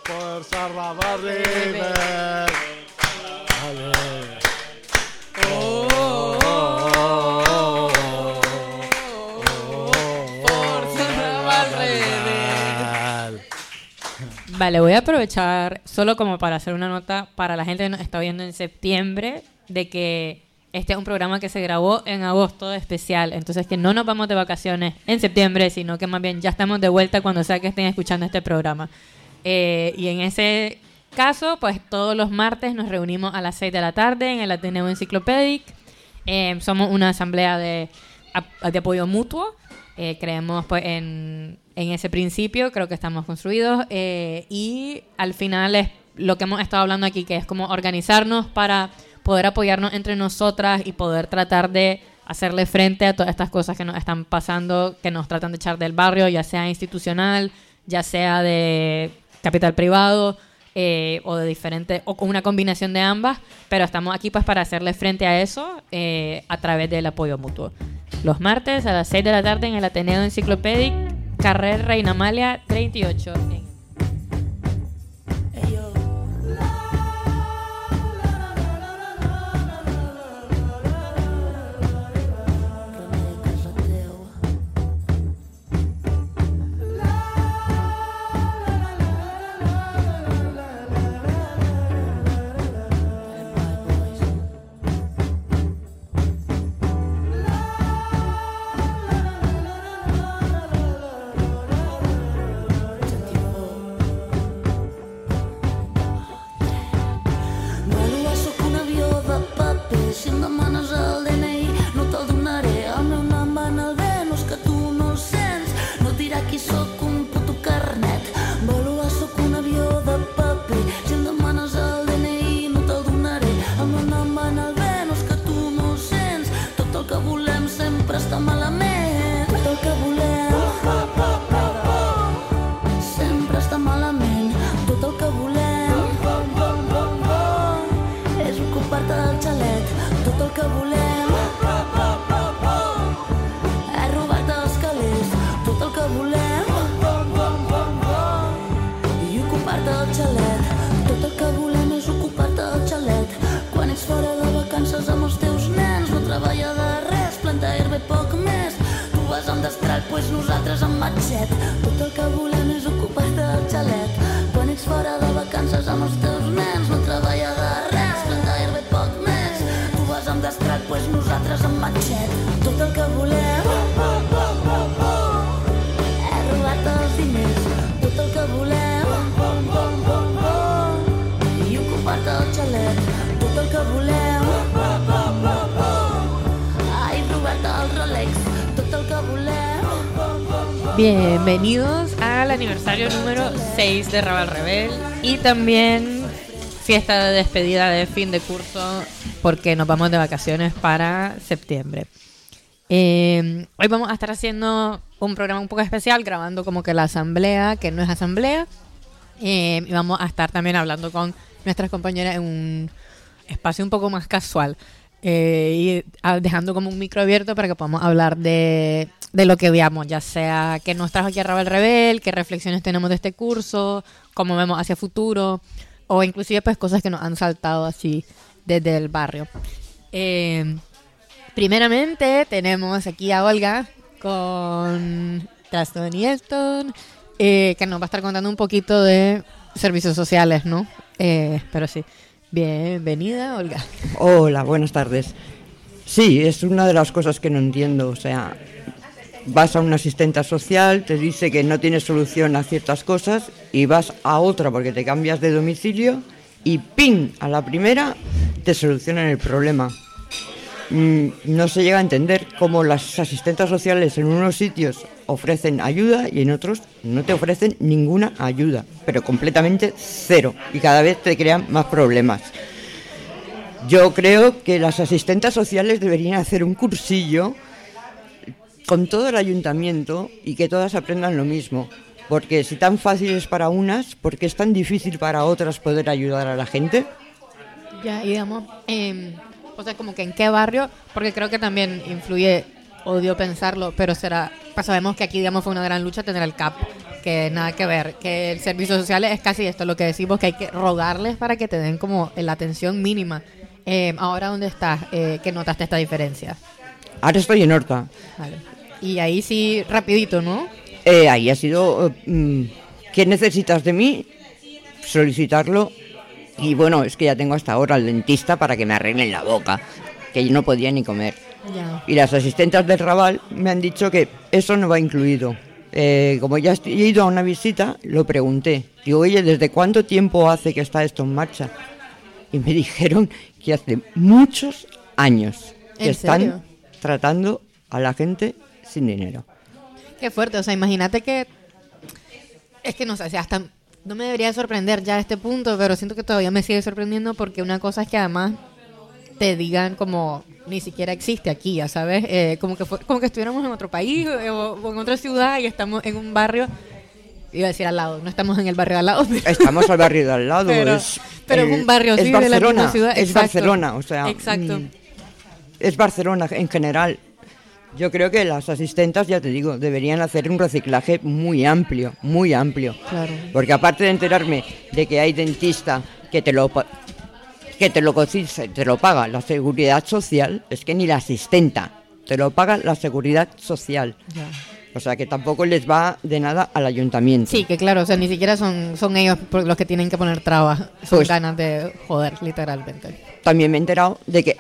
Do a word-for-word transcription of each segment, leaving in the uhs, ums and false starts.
Forza Raval River. Oh, oh, oh, oh, oh, Forza Raval River. Vale, voy a aprovechar solo como para hacer una nota para la gente que nos está viendo en septiembre de que este es un programa que se grabó en agosto especial, entonces que no nos vamos de vacaciones en septiembre, sino que más bien ya estamos de vuelta cuando sea que estén escuchando este programa. Eh, y en ese caso, pues todos los martes nos reunimos a las seis de la tarde en el Ateneo Enciclopédic. Eh, somos una asamblea de, de apoyo mutuo. Eh, creemos pues en, en ese principio, creo que estamos construidos. Eh, y al final es lo que hemos estado hablando aquí, que es como organizarnos para poder apoyarnos entre nosotras y poder tratar de hacerle frente a todas estas cosas que nos están pasando, que nos tratan de echar del barrio, ya sea institucional, ya sea de capital privado, eh, o de diferentes, o con una combinación de ambas, pero estamos aquí pues para hacerle frente a eso eh, a través del apoyo mutuo. Los martes a las seis de la tarde en el Ateneo Enciclopédic, carrer Reina Amalia treinta y ocho. En pues nosaltres amb matxet. Tot el que volem és ocupar-te del xalet. Quan ets fora de vacances amb els teus nens, no treballa de res, planta herba i poc més. Tu vas amb destrat, pues nosaltres amb matxet. Tot el que volem és robar-te els diners. Tot el que volem i ocupar-te del xalet. Tot el que volem ai, robar-te el Rolex. Tot el que volem. Bienvenidos al aniversario número seis de Raval Rebel y también fiesta de despedida de fin de curso porque nos vamos de vacaciones para septiembre. Eh, hoy vamos a estar haciendo un programa un poco especial, grabando como que la asamblea, que no es asamblea, eh, y vamos a estar también hablando con nuestras compañeras en un espacio un poco más casual. Eh, y dejando como un micro abierto para que podamos hablar de, de lo que veamos, ya sea qué nos trajo aquí a Raval Rebel, qué reflexiones tenemos de este curso, cómo vemos hacia futuro, o inclusive pues cosas que nos han saltado así desde el barrio. Eh, primeramente tenemos aquí a Olga con Traston y Elton, eh, que nos va a estar contando un poquito de servicios sociales, ¿no? Eh, pero sí. Bienvenida, Olga. Hola, buenas tardes. Sí, es una de las cosas que no entiendo. O sea, vas a una asistente social, te dice que no tienes solución a ciertas cosas y vas a otra porque te cambias de domicilio y ¡ping! A la primera te solucionan el problema. Mm, no se llega a entender cómo las asistentes sociales en unos sitios ofrecen ayuda y en otros no te ofrecen ninguna ayuda, pero completamente cero, y cada vez te crean más problemas. Yo creo que las asistentes sociales deberían hacer un cursillo con todo el ayuntamiento y que todas aprendan lo mismo, porque si tan fácil es para unas, ¿por qué es tan difícil para otras poder ayudar a la gente? Ya, y digamos, eh, o sea, como que en qué barrio, porque creo que también influye, odio pensarlo, pero será, pues sabemos que aquí, digamos, fue una gran lucha tener el C A P, que nada que ver, que el servicio social es casi esto, lo que decimos, que hay que rogarles para que te den como la atención mínima. Eh, ahora, ¿dónde estás? Eh, ¿Qué notaste esta diferencia? Ahora estoy en Horta. Vale. Y ahí sí, rapidito, ¿no? Eh, ahí ha sido, mm, ¿qué necesitas de mí? Solicitarlo. Y bueno, es que ya tengo hasta ahora al dentista para que me arreglen la boca, que yo no podía ni comer. Ya. Y las asistentes del Raval me han dicho que eso no va incluido. Eh, como ya he ido a una visita, lo pregunté. Digo, oye, ¿desde cuánto tiempo hace que está esto en marcha? Y me dijeron que hace muchos años que ¿En están serio? tratando a la gente sin dinero. Qué fuerte, o sea, imagínate que... Es que no sé, o sea, hasta... No me debería sorprender ya a este punto, pero siento que todavía me sigue sorprendiendo porque una cosa es que además te digan como ni siquiera existe aquí, ya sabes, eh, como que fue, como que estuviéramos en otro país eh, o, o en otra ciudad y estamos en un barrio, iba a decir al lado, no estamos en el barrio al lado, pero, Estamos al barrio de al lado. pero, es, pero el- en un barrio es así de la Barcelona, misma ciudad. Es Exacto. Barcelona, o sea, Exacto. mm, es Barcelona en general. Yo creo que las asistentes, ya te digo, deberían hacer un reciclaje muy amplio, muy amplio. Claro. Porque aparte de enterarme de que hay dentista que te lo pa- que te lo cotiza, te lo paga la seguridad social, es que ni la asistenta te lo paga la seguridad social. Ya. O sea que tampoco les va de nada al ayuntamiento. Sí, que claro, o sea, ni siquiera son, son ellos por- los que tienen que poner trabas, son Pues- ganas de joder, literalmente. También me he enterado de que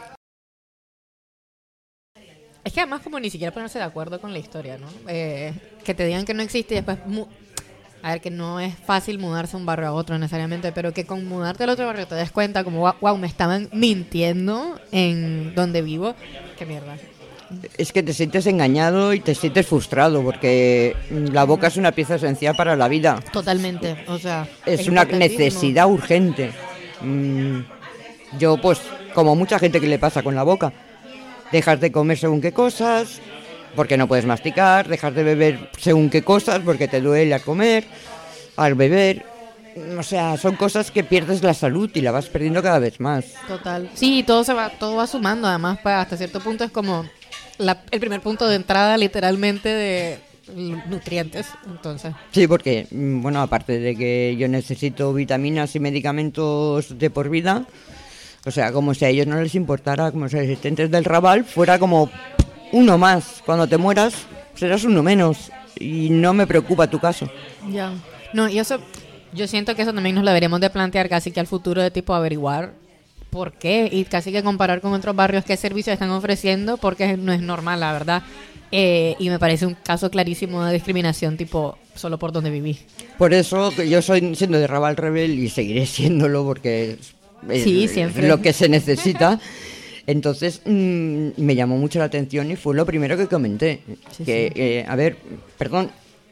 Es que además como ni siquiera ponerse de acuerdo con la historia, ¿no? Eh, que te digan que no existe y después... mu- a ver, que no es fácil mudarse de un barrio a otro necesariamente, pero que con mudarte al otro barrio te des cuenta como, wow, me estaban mintiendo en donde vivo. Qué mierda. es que te sientes engañado y te sientes frustrado porque mm, la boca es una pieza esencial para la vida. Totalmente, o sea... Es una importantísimo. necesidad urgente. Mm, yo, pues, como mucha gente que le pasa con la boca, dejas de comer según qué cosas, porque no puedes masticar, dejas de beber según qué cosas, porque te duele al comer, al beber. O sea, son cosas que pierdes la salud y la vas perdiendo cada vez más. Total. Sí, todo se va, todo va sumando, además, para hasta cierto punto es como la- el primer punto de entrada, literalmente, de l- nutrientes. Entonces, Sí, porque, mm, bueno, aparte de que yo necesito vitaminas y medicamentos de por vida, o sea, como si a ellos no les importara, como si los asistentes del Raval fuera como uno más. Cuando te mueras, serás uno menos. Y no me preocupa tu caso. ya. No, y eso, yo siento que eso también nos lo deberíamos de plantear casi que al futuro, de tipo averiguar por qué y casi que comparar con otros barrios qué servicios están ofreciendo, porque no es normal, la verdad. Eh, y me parece un caso clarísimo de discriminación, tipo, solo por donde viví. Por eso que yo soy siendo de Raval Rebel y seguiré siéndolo porque es, es Sí, siempre. lo que se necesita. Entonces mm, me llamó mucho la atención y fue lo primero que comenté. Sí, que, sí. eh, a ver, perdón,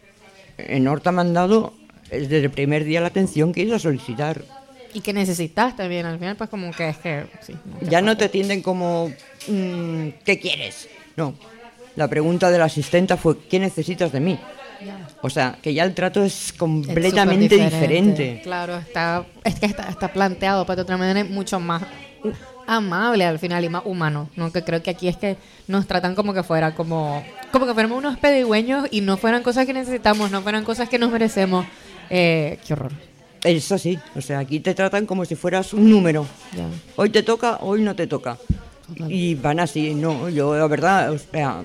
en Horta me han dado eh, desde el primer día la atención que he ido a solicitar. Y que necesitas también, al final, pues como que es que... Sí, Ya no te atienden como, mm, ¿qué quieres? No, la pregunta de la asistenta fue, ¿qué necesitas de mí? Ya. O sea, que ya el trato es Es completamente súper diferente. Claro, está, es que está, está planteado para de otra manera mucho más uh, amable al final y más humano, ¿no? Que creo que aquí es que nos tratan como que fuera como como que fuéramos unos pedigüeños y no fueran cosas que necesitamos, no fueran cosas que nos merecemos. Eh, qué horror. Eso sí, o sea, aquí te tratan como si fueras un número. Ya. Hoy te toca, hoy no te toca. Total. Y van así, no, yo la verdad, o sea,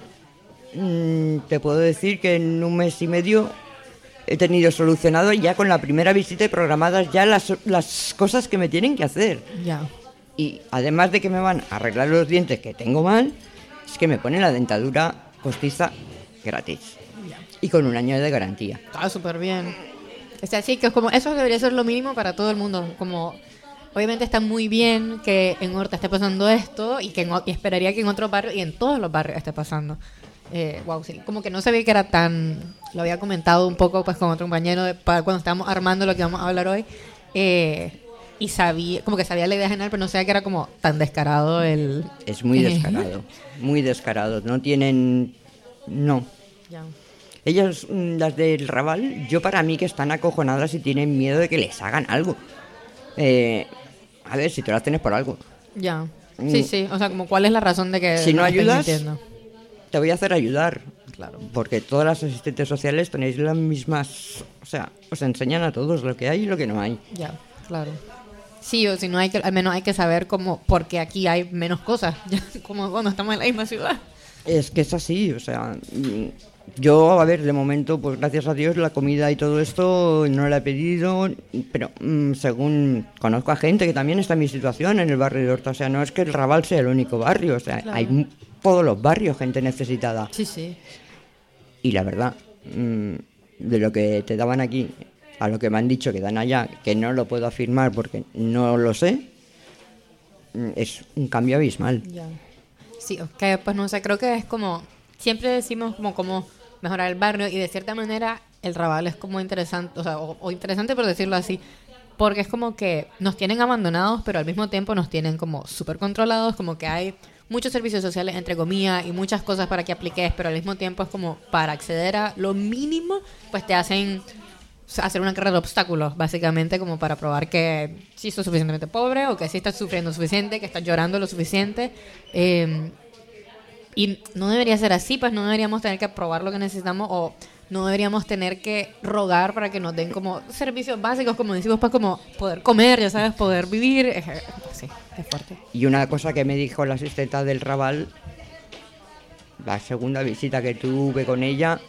mm, te puedo decir que en un mes y medio he tenido solucionado ya con la primera visita y programadas ya las, las cosas que me tienen que hacer. Ya. Y además de que me van a arreglar los dientes que tengo mal, es que me ponen la dentadura postiza gratis. Y con un año de garantía. Está súper bien. O sea, sí, que es como, eso debería ser lo mínimo para todo el mundo. Como, obviamente está muy bien que en Horta esté pasando esto y que en o- y esperaría que en otros barrios y en todos los barrios esté pasando. Eh, wow, sí. Como que no sabía que era tan... Lo había comentado un poco pues con otro compañero de- para cuando estábamos armando lo que vamos a hablar hoy. Eh, y sabía, como que sabía la idea general, pero no sabía que era como tan descarado el... Es muy Eh. descarado, muy descarado. No tienen... No. Ya. Ellas, mm, las del Raval, yo para mí que están acojonadas y tienen miedo de que les hagan algo. Eh, a ver, si te lo hacen es por algo. Ya. Mm. Sí, sí. O sea, como cuál es la razón de que Si no nos estén ayudas, mintiendo? te voy a hacer ayudar. Claro. Porque todas las asistentes sociales tenéis las mismas... O sea, os enseñan a todos lo que hay y lo que no hay. Ya, claro. Sí, o si no, hay que, al menos hay que saber cómo, porque aquí hay menos cosas, ya, como cuando estamos en la misma ciudad. Es que es así, o sea... Yo, a ver, de momento, pues gracias a Dios, la comida y todo esto no la he pedido, pero mmm, según conozco a gente que también está en mi situación en el barrio de Horta, o sea, no es que el Raval sea el único barrio, o sea, claro. Hay todos los barrios gente necesitada. Sí, sí. Y la verdad, mmm, de lo que te daban aquí a lo que me han dicho que dan allá, que no lo puedo afirmar porque no lo sé, es un cambio abismal. Ya. Sí, que pues no sé, creo que es como, siempre decimos como como mejorar el barrio y de cierta manera el Raval es como interesante, o sea, o, o interesante por decirlo así, porque es como que nos tienen abandonados, pero al mismo tiempo nos tienen como súper controlados, como que hay muchos servicios sociales, entre comillas, y muchas cosas para que apliques, pero al mismo tiempo es como para acceder a lo mínimo, pues te hacen hacer una carrera de obstáculos, básicamente, como para probar que sí sos suficientemente pobre o que sí estás sufriendo suficiente, que estás llorando lo suficiente. Eh, y no debería ser así, pues no deberíamos tener que probar lo que necesitamos o no deberíamos tener que rogar para que nos den como servicios básicos, como decimos, pues como poder comer, ya sabes, poder vivir. Eh, sí, es fuerte. Y una cosa que me dijo la asistenta del Raval, la segunda visita que tuve con ella,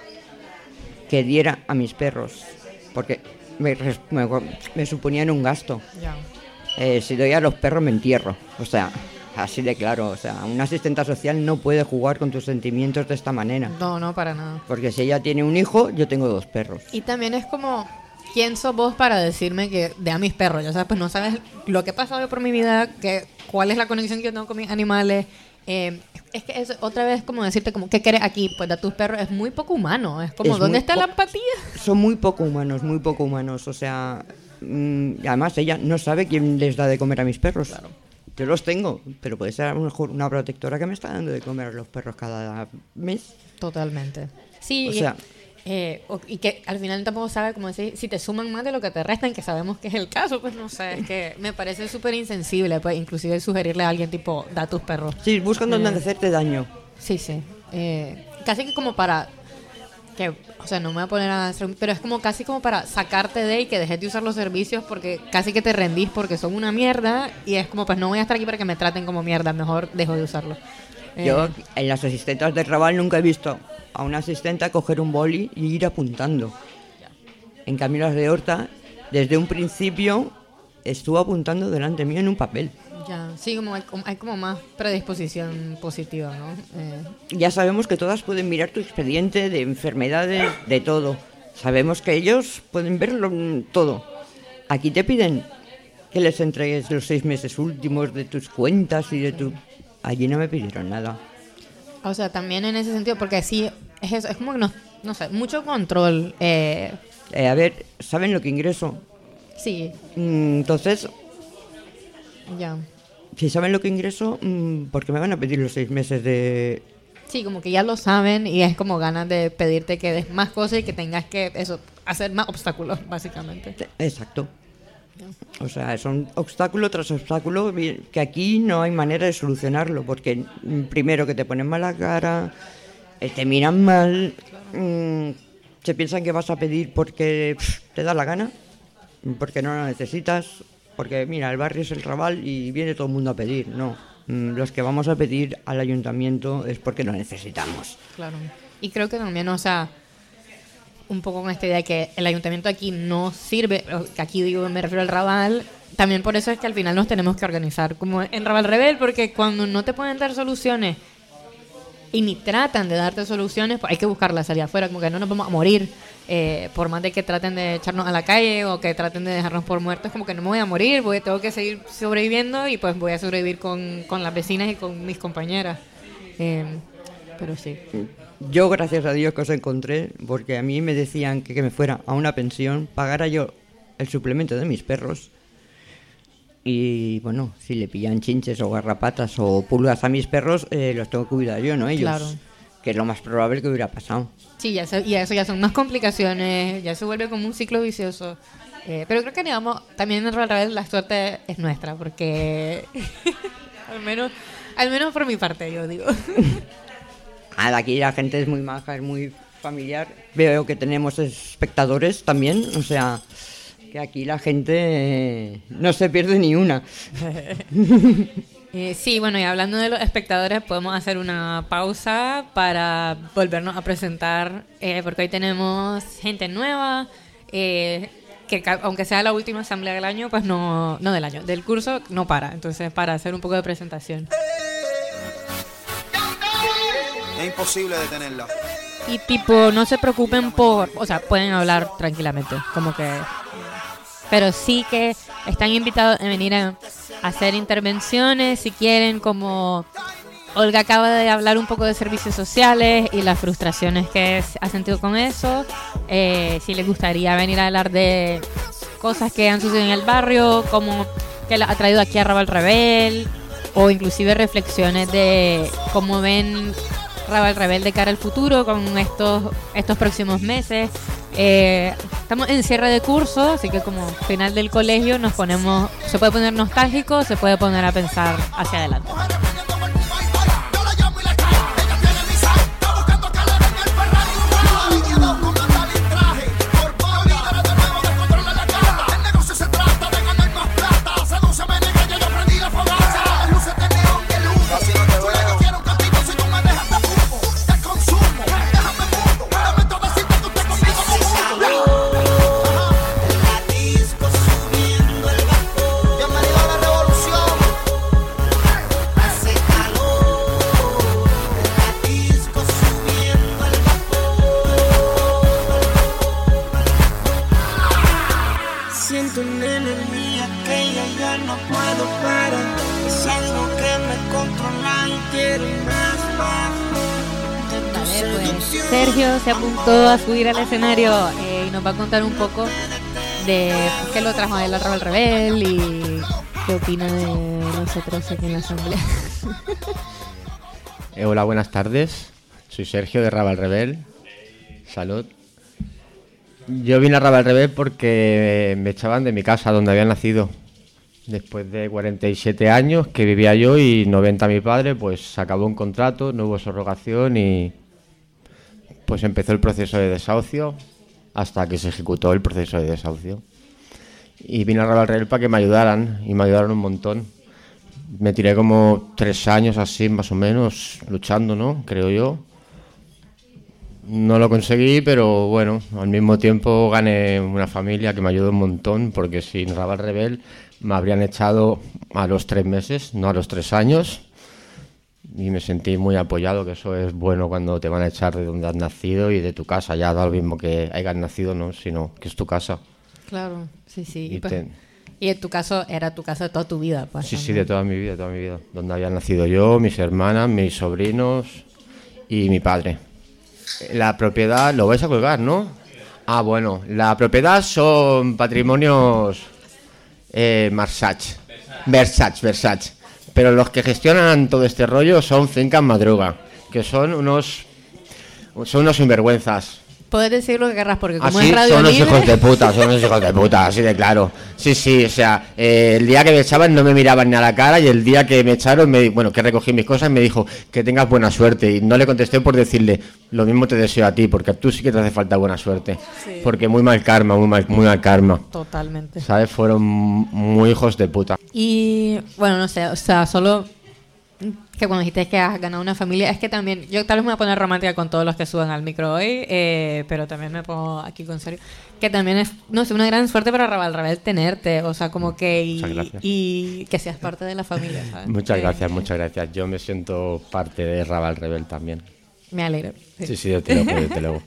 que diera a mis perros, porque me, me, me suponían un gasto. Ya. Eh, si doy a los perros me entierro, o sea, así de claro, o sea, una asistenta social no puede jugar con tus sentimientos de esta manera. No, no, para nada. Porque si ella tiene un hijo, yo tengo dos perros. Y también es como, ¿quién sos vos para decirme que de a mis perros? Ya sabes, pues no sabes lo que he pasado por mi vida, que, cuál es la conexión que yo tengo con mis animales. Eh, es que es otra vez como decirte como, ¿qué quieres aquí? Pues de tus perros es muy poco humano. Es como, es ¿dónde está po- la empatía? Son muy poco humanos, muy poco humanos. O sea, mmm, además ella no sabe quién les da de comer a mis perros. Claro. Yo los tengo, pero puede ser a lo mejor una protectora que me está dando de comer a los perros cada mes. Totalmente. Sí, o y, sea, eh, y que al final tampoco sabe como decir, si te suman más de lo que te restan, que sabemos que es el caso, pues no sé, es que me parece súper insensible, pues inclusive sugerirle a alguien tipo, da a tus perros. Sí, buscan dónde eh, hacerte daño. Sí, sí. Eh, casi que como para... que, o sea, no me voy a poner a hacer, pero es como casi como para sacarte de y que dejes de usar los servicios porque casi que te rendís porque son una mierda y es como, pues no voy a estar aquí para que me traten como mierda, mejor dejo de usarlo. Eh, Yo en las asistentas del Raval nunca he visto a una asistenta coger un boli y ir apuntando. En cambio las de Horta, desde un principio estuvo apuntando delante mío en un papel. Ya, sí, como hay, hay como más predisposición positiva, ¿no? Eh. Ya sabemos que todas pueden mirar tu expediente de enfermedades, de todo. Sabemos que ellos pueden verlo todo. Aquí te piden que les entregues los seis meses últimos de tus cuentas y de tu... Allí no me pidieron nada. O sea, también en ese sentido, porque sí, es eso, es como que no, no sé, mucho control. Eh. Eh, a ver, ¿saben lo que ingreso? Sí. Mm, entonces... Ya. Si saben lo que ingreso, ¿por qué me van a pedir los seis meses de...? Sí, como que ya lo saben y es como ganas de pedirte que des más cosas y que tengas que, eso, hacer más obstáculos, básicamente. Exacto. O sea, son obstáculo tras obstáculo que aquí no hay manera de solucionarlo, porque primero que te ponen mala cara, te miran mal, mmm, se piensan que vas a pedir porque pff, te da la gana, porque no lo necesitas... Porque, mira, el barrio es el Raval y viene todo el mundo a pedir. No, los que vamos a pedir al ayuntamiento es porque lo necesitamos. Claro. Y creo que también, o sea, un poco con esta idea de que el ayuntamiento aquí no sirve, que aquí digo, me refiero al Raval, también por eso es que al final nos tenemos que organizar como en Raval Rebel, porque cuando no te pueden dar soluciones y ni tratan de darte soluciones, pues hay que buscarlas allá afuera, como que no nos vamos a morir. Eh, por más de que traten de echarnos a la calle o que traten de dejarnos por muertos, como que no me voy a morir, voy, tengo que seguir sobreviviendo y pues voy a sobrevivir con, con las vecinas y con mis compañeras. Eh, pero sí. Yo, gracias a Dios que os encontré, porque a mí me decían que, que me fuera a una pensión, pagara yo el suplemento de mis perros y, bueno, si le pillan chinches o garrapatas o pulgas a mis perros, eh, los tengo que cuidar yo, no ellos. Claro. Que es lo más probable que hubiera pasado. Sí, ya se, y eso ya son más complicaciones, ya se vuelve como un ciclo vicioso. Eh, pero creo que, digamos, también en realidad la suerte es nuestra, porque al menos al menos por mi parte, yo digo. Nada, aquí la gente es muy maja, es muy familiar. Veo que tenemos espectadores también, o sea, que aquí la gente eh, no se pierde ni una. Eh, sí, bueno, y hablando de los espectadores, podemos hacer una pausa para volvernos a presentar, eh, porque hoy tenemos gente nueva, eh, que ca- aunque sea la última asamblea del año, pues no, no del año, del curso no para. Entonces, para hacer un poco de presentación. Es imposible detenerla. Y tipo, no se preocupen por, o sea, pueden hablar tranquilamente, como que... Pero sí que están invitados a venir a hacer intervenciones si quieren, como Olga acaba de hablar un poco de servicios sociales y las frustraciones que ha sentido con eso. Eh, si les gustaría venir a hablar de cosas que han sucedido en el barrio, como que la ha traído aquí a Raval Rebel, o inclusive reflexiones de cómo ven Raval Rebel de cara al futuro con estos, estos próximos meses. Eh, estamos en cierre de curso, así que como final del colegio nos ponemos, se puede poner nostálgico, se puede poner a pensar hacia adelante. Sergio se apuntó a subir al escenario eh, y nos va a contar un poco de por qué lo trajo a él a Raval Rebel y qué opina de nosotros aquí en la asamblea. Eh, hola, buenas tardes. Soy Sergio de Raval Rebel. Salud. Yo vine a Raval Rebel porque me echaban de mi casa donde había nacido. Después de cuarenta y siete años que vivía yo y noventa mi padre, pues se acabó un contrato, no hubo subrogación y pues empezó el proceso de desahucio hasta que se ejecutó el proceso de desahucio. Y vine a Raval Rebel para que me ayudaran y me ayudaron un montón. Me tiré como tres años así más o menos luchando, ¿no? Creo yo. No lo conseguí, pero bueno, al mismo tiempo gané una familia que me ayudó un montón, porque sin Raval Rebel me habrían echado a los tres meses, no a los tres años, y me sentí muy apoyado, que eso es bueno cuando te van a echar de donde has nacido y de tu casa, ya da lo mismo que hayas nacido, no, sino que es tu casa. Claro, sí, sí. Y, y, pues, te... y en tu caso era tu casa de toda tu vida. Pues, sí, también. sí, de toda mi vida, toda mi vida, donde había nacido yo, mis hermanas, mis sobrinos y mi padre. La propiedad, lo vais a colgar, ¿no? Ah, bueno, la propiedad son patrimonios eh, Marsach, Versace, Versace. Pero los que gestionan todo este rollo son Fincas Madruga, que son unos son unos sinvergüenzas. Puedes decir lo que querrás, porque como así es radio son unos libre... hijos de puta, son unos hijos de puta, así de claro. Sí, sí, o sea, eh, el día que me echaban no me miraban ni a la cara y el día que me echaron, me, bueno, que recogí mis cosas, me dijo que tengas buena suerte y no le contesté por decirle lo mismo te deseo a ti, porque a tú sí que te hace falta buena suerte. Sí. Porque muy mal karma, muy mal, muy mal karma. Totalmente. ¿Sabes? Fueron muy hijos de puta. Y bueno, no sé, o sea, solo... que cuando dijiste que has ganado una familia, es que también, yo tal vez me voy a poner romántica con todos los que suban al micro hoy, eh, pero también me pongo aquí con serio, que también es, no sé, una gran suerte para Raval Rebel tenerte, o sea, como que, y, y que seas parte de la familia, ¿sabes? Muchas eh, gracias, muchas gracias, yo me siento parte de Raval Rebel también. Me alegro. Sí, sí, sí, desde luego, desde luego.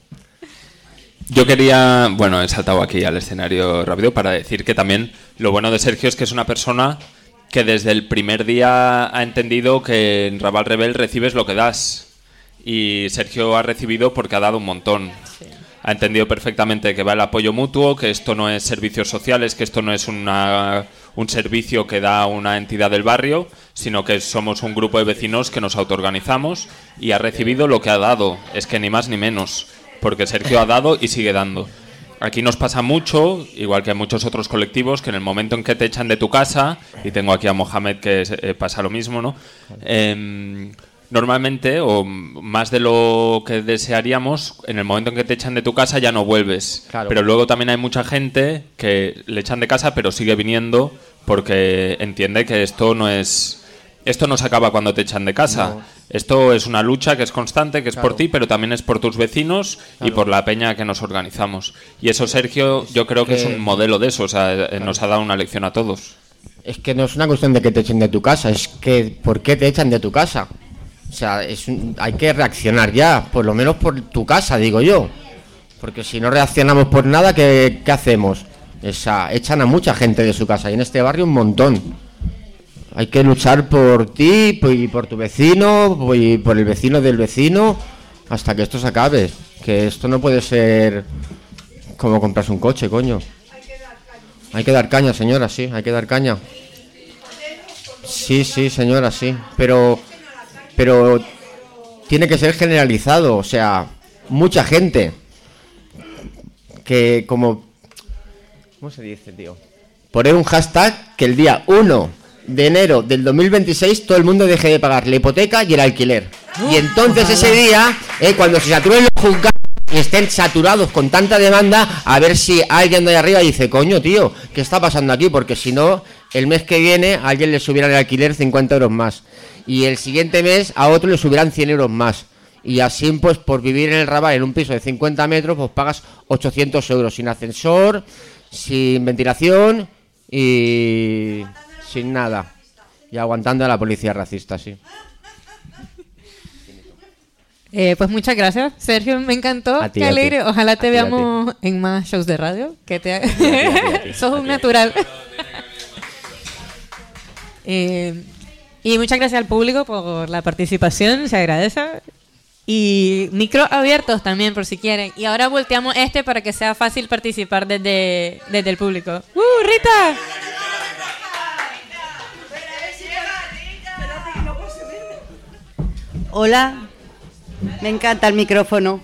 Yo quería, bueno, he saltado aquí al escenario rápido para decir que también lo bueno de Sergio es que es una persona que desde el primer día ha entendido que en Raval Rebel recibes lo que das. Y Sergio ha recibido porque ha dado un montón. Sí. Ha entendido perfectamente que va el apoyo mutuo, que esto no es servicios sociales, que esto no es una, un servicio que da una entidad del barrio, sino que somos un grupo de vecinos que nos autoorganizamos y ha recibido lo que ha dado. Es que ni más ni menos, porque Sergio ha dado y sigue dando. Aquí nos pasa mucho, igual que en muchos otros colectivos, que en el momento en que te echan de tu casa, y tengo aquí a Mohamed que eh, pasa lo mismo, ¿no? Eh, normalmente, o más de lo que desearíamos, en el momento en que te echan de tu casa ya no vuelves. Claro. Pero luego también hay mucha gente que le echan de casa pero sigue viniendo porque entiende que esto no es... Esto no se acaba cuando te echan de casa. No. Esto es una lucha que es constante, que es Claro. por ti, pero también es por tus vecinos y Claro. por la peña que nos organizamos. Y eso, Sergio, yo creo que que- es un modelo de eso. O sea, eh, nos ha dado una lección a todos. Es que no es una cuestión de que te echen de tu casa, es que ¿por qué te echan de tu casa? O sea, es un- hay que reaccionar ya, por lo menos por tu casa, digo yo. Porque si no reaccionamos por nada, ¿qué, qué hacemos? Esa, echan a mucha gente de su casa y en este barrio un montón. Hay que luchar por ti por- y por tu vecino y por el vecino del vecino hasta que esto se acabe. Que esto no puede ser como comprarse un coche, coño. Hay que dar caña, señora, sí, hay que dar caña. Sí, sí, señora, sí. Pero, pero tiene que ser generalizado, o sea, mucha gente que como... ¿Cómo se dice, tío? Poner un hashtag que el día uno de enero del dos mil veintiséis todo el mundo deje de pagar la hipoteca y el alquiler. Y entonces ese día, eh, cuando se saturen los juzgados y estén saturados con tanta demanda, a ver si alguien de ahí arriba dice, coño, tío, ¿qué está pasando aquí? Porque si no, el mes que viene a alguien le subirán el alquiler cincuenta euros más. Y el siguiente mes a otro le subirán cien euros más. Y así, pues, por vivir en el Raval en un piso de cincuenta metros, pues pagas ochocientos euros sin ascensor, sin ventilación y sin nada. Y aguantando a la policía racista, sí. Eh, pues muchas gracias, Sergio, me encantó. A ti, Qué a ti. alegre. Ojalá te A ti, a veamos en más shows de radio. Que te... a ti, a ti. Sos un natural. Eh, y muchas gracias al público por la participación, se agradece. Y micro abiertos también, por si quieren. Y ahora volteamos este para que sea fácil participar desde, desde el público. ¡Uh, Rita! Hola, me encanta el micrófono.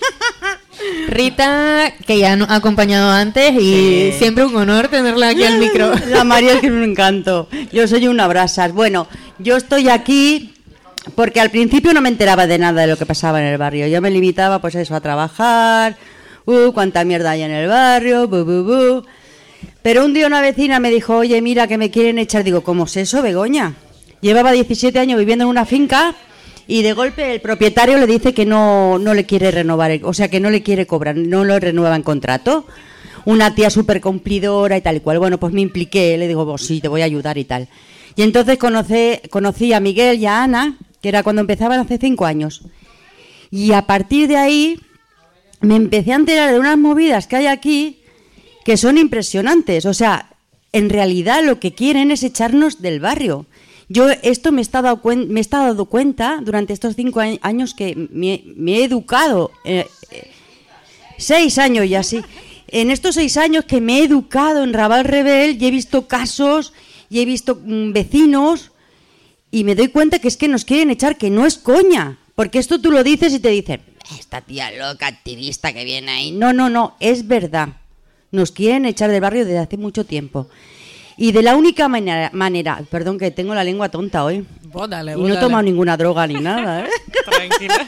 Rita, que ya nos ha acompañado antes y Sí. siempre un honor tenerla aquí al micro. La María es que es un encanto. Yo soy una brasas. Bueno, yo estoy aquí porque al principio no me enteraba de nada de lo que pasaba en el barrio. Yo me limitaba, pues eso, a trabajar. Uh, cuánta mierda hay en el barrio. Bu, bu, bu. Pero un día una vecina me dijo, oye, mira, que me quieren echar. Digo, ¿cómo es eso, Begoña? Llevaba diecisiete años viviendo en una finca y de golpe el propietario le dice que no, no le quiere renovar, el- o sea, que no le quiere cobrar, no lo renueva en contrato. Una tía súper cumplidora y tal y cual. Bueno, pues me impliqué, le digo, pues sí, te voy a ayudar y tal. Y entonces conocí, conocí a Miguel y a Ana, que era cuando empezaban hace cinco años. Y a partir de ahí me empecé a enterar de unas movidas que hay aquí que son impresionantes. O sea, en realidad lo que quieren es echarnos del barrio. Yo esto me he estado, cuen- me he estado dando cuenta durante estos cinco a- años que me, me he educado, eh, eh, seis años ya sí, en estos seis años que me he educado en Raval Rebel y he visto casos y he visto mm, vecinos y me doy cuenta que es que nos quieren echar, que no es coña, porque esto tú lo dices y te dicen, esta tía loca activista que viene ahí. No, no, no, es verdad. Nos quieren echar del barrio desde hace mucho tiempo. Y de la única manera, manera perdón que tengo la lengua tonta hoy, Bótale, y no he tomado ninguna droga ni nada, ¿eh? Tranquila.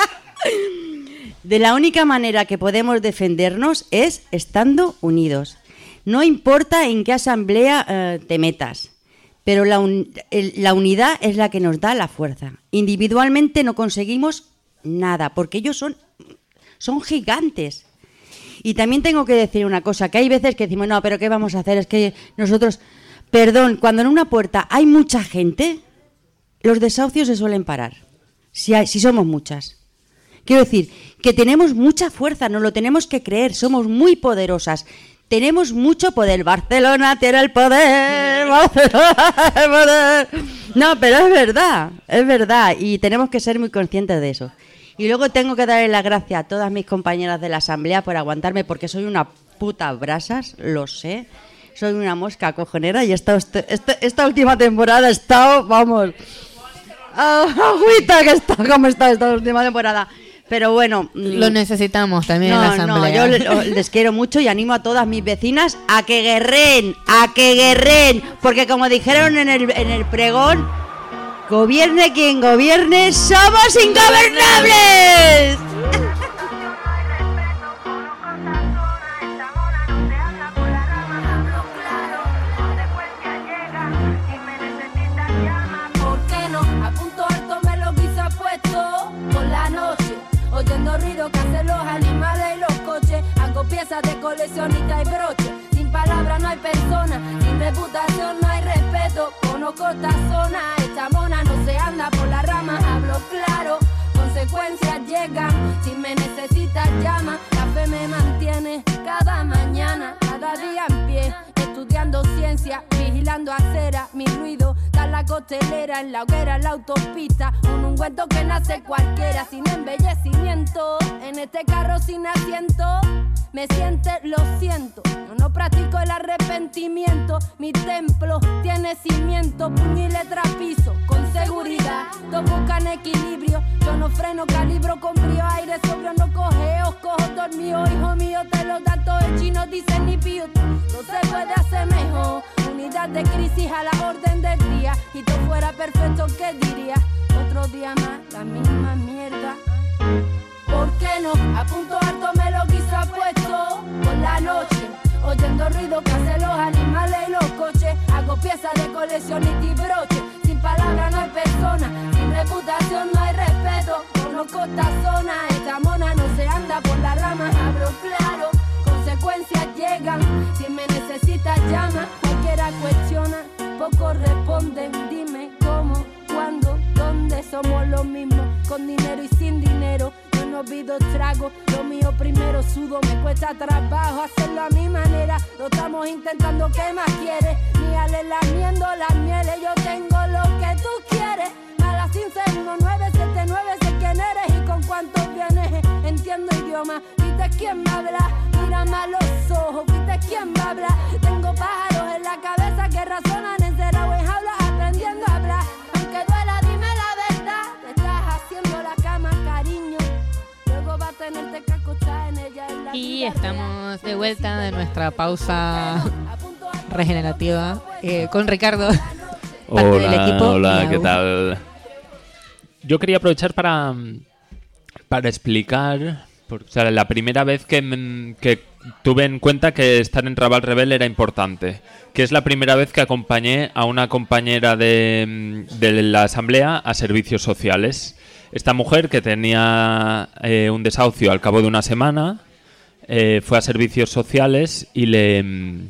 De la única manera que podemos defendernos es estando unidos. No importa en qué asamblea eh, te metas, pero la, un- el- la unidad es la que nos da la fuerza. Individualmente no conseguimos nada, porque ellos son, son gigantes. Y también tengo que decir una cosa, que hay veces que decimos, no, pero ¿qué vamos a hacer? Es que nosotros, perdón, cuando en una puerta hay mucha gente, los desahucios se suelen parar, si, hay, si somos muchas. Quiero decir, que tenemos mucha fuerza, nos lo tenemos que creer, somos muy poderosas, tenemos mucho poder. Barcelona tiene el poder, Barcelona tiene el poder. No, pero es verdad, es verdad, y tenemos que ser muy conscientes de eso. Y luego tengo que darle las gracias a todas mis compañeras de la asamblea por aguantarme, porque soy una puta brasas, lo sé. Soy una mosca cojonera y he estado este- este- esta última temporada he estado, vamos, ah, agüita que está como está esta última temporada. Pero bueno, mm, Lo necesitamos también en no, la no, asamblea. yo le- les quiero mucho y animo a todas mis vecinas a que guerren, a que guerren, porque como dijeron en el, en el pregón, Gobierne quien gobierne, somos ingobernables. ¿Por qué no? A punto alto me lo quise puesto por la noche, oyendo ruido que hacen los animales y los coches. Hago piezas de coleccionista y broche. Sin palabras no hay persona, sin reputación no hay respeto. Conozco esta zona, esta mona no se anda por la rama. Hablo claro, consecuencias llegan. Si me necesitas llama, la fe me mantiene cada mañana, cada día en pie, estudiando ciencia, vigilando acera, mi ruido está en la costelera, en la hoguera, en la autopista, un ungüento que nace cualquiera, sin embellecimiento, en este carro sin asiento, me siente, lo siento, yo no practico el arrepentimiento, mi templo tiene cimiento, puño y letra piso, con seguridad, todos buscan equilibrio, yo no freno, calibro con brío, aire sobrio, no cogeo, cojo dormido, hijo mío, te lo da todo el chino, dice ni pío, no se puede hacer mejor, unidad de crisis a la orden del día, y todo fuera perfecto, ¿qué diría? Otro día más, la misma mierda. ¿Por qué no? A punto alto me lo quiso puesto por la noche, oyendo ruido que hacen los animales y los coches. Hago piezas de coleccionista y broche. Sin palabras no hay persona, sin reputación no hay respeto. Conozco esta zona, esta mona no se anda por las ramas. Hablo claro, consecuencias llegan. Si me necesitas llama, cualquiera cuestiona, pocos responden. Dime cómo, cuándo, dónde, somos los mismos, con dinero y sin dinero. Yo no pido trago, lo mío primero sudo, me cuesta trabajo hacerlo a mi manera. Lo estamos intentando, ¿qué más quieres? Míale lamiendo las mieles, yo tengo lo que tú quieres. Mala sin ser uno nueve siete nueve, sé quién eres y con cuántos vienes. Entiendo idioma, ¿viste quién me habla? Mírame a los ojos, ¿viste quién me habla? Tengo pájaros en la cabeza que razonan encerrados en jaulas aprendiendo a hablar. Aunque duela, dime la verdad, te estás haciendo la cama, cariño. Luego va a tenerte que acostar en ella en la Y vida estamos de vuelta de nuestra pausa regenerativa eh, con Ricardo, parte del Hola, equipo. hola, y ¿qué Agus. tal? Yo quería aprovechar para, para explicar, por- o sea, la primera vez que, mm, que tuve en cuenta que estar en Raval Rebel era importante, que es la primera vez que acompañé a una compañera de, mm, de la asamblea a servicios sociales. Esta mujer, que tenía eh, un desahucio al cabo de una semana, eh, fue a servicios sociales y le... mm,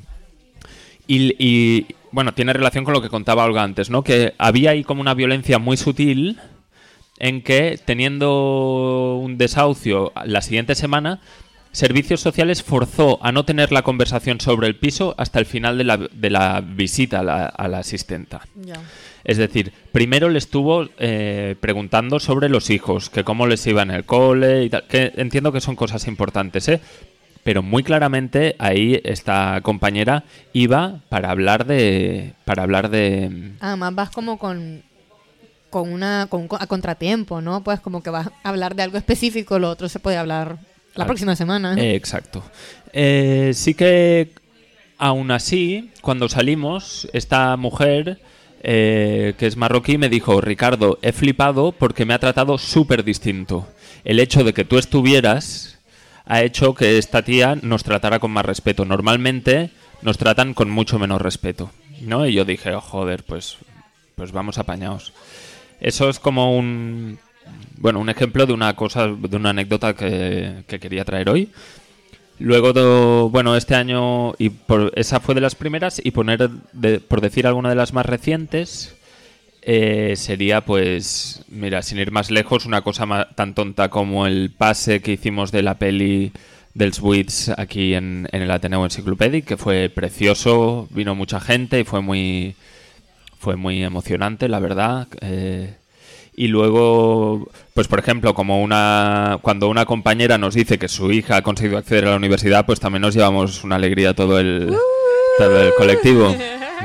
Y, y, bueno, tiene relación con lo que contaba Olga antes, ¿no? Que había ahí como una violencia muy sutil en que, teniendo un desahucio la siguiente semana, Servicios Sociales forzó a no tener la conversación sobre el piso hasta el final de la, de la visita a la, a la asistenta. Ya. Es decir, primero le estuvo eh, preguntando sobre los hijos, que cómo les iba en el cole y tal, que entiendo que son cosas importantes, ¿eh? Pero muy claramente ahí esta compañera iba para hablar de para hablar de Además vas como con con una con, a contratiempo, ¿no? Pues como que vas a hablar de algo específico, lo otro se puede hablar la Ah, próxima semana. Eh, exacto. Eh, sí que aún así, cuando salimos, esta mujer eh, que es marroquí me dijo: Ricardo, he flipado porque me ha tratado súper distinto. El hecho de que tú estuvieras ha hecho que esta tía nos tratara con más respeto. Normalmente nos tratan con mucho menos respeto, ¿no? Y yo dije, oh, joder, pues, pues vamos apañados. Eso es como un, bueno, un ejemplo de una cosa, de una anécdota que, que quería traer hoy. Luego, do- bueno, este año, y por, esa fue de las primeras, y poner, de- por decir alguna de las más recientes, eh, sería, pues, mira, sin ir más lejos, una cosa ma- tan tonta como el pase que hicimos de la peli dels Buits aquí en, en el Ateneo Enciclopédic, que fue precioso, vino mucha gente y fue muy, fue muy emocionante, la verdad. Eh, y luego, pues por ejemplo, como una cuando una compañera nos dice que su hija ha conseguido acceder a la universidad, pues también nos llevamos una alegría todo el, todo el colectivo.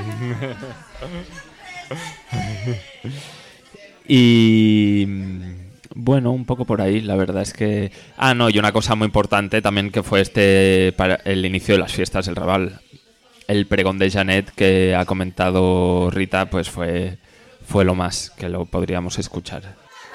Y bueno, un poco por ahí, la verdad es que... Ah, no, y una cosa muy importante también, que fue este para el inicio de las fiestas del Raval. El pregón de Janet que ha comentado Rita, pues fue, fue lo más, que lo podríamos escuchar.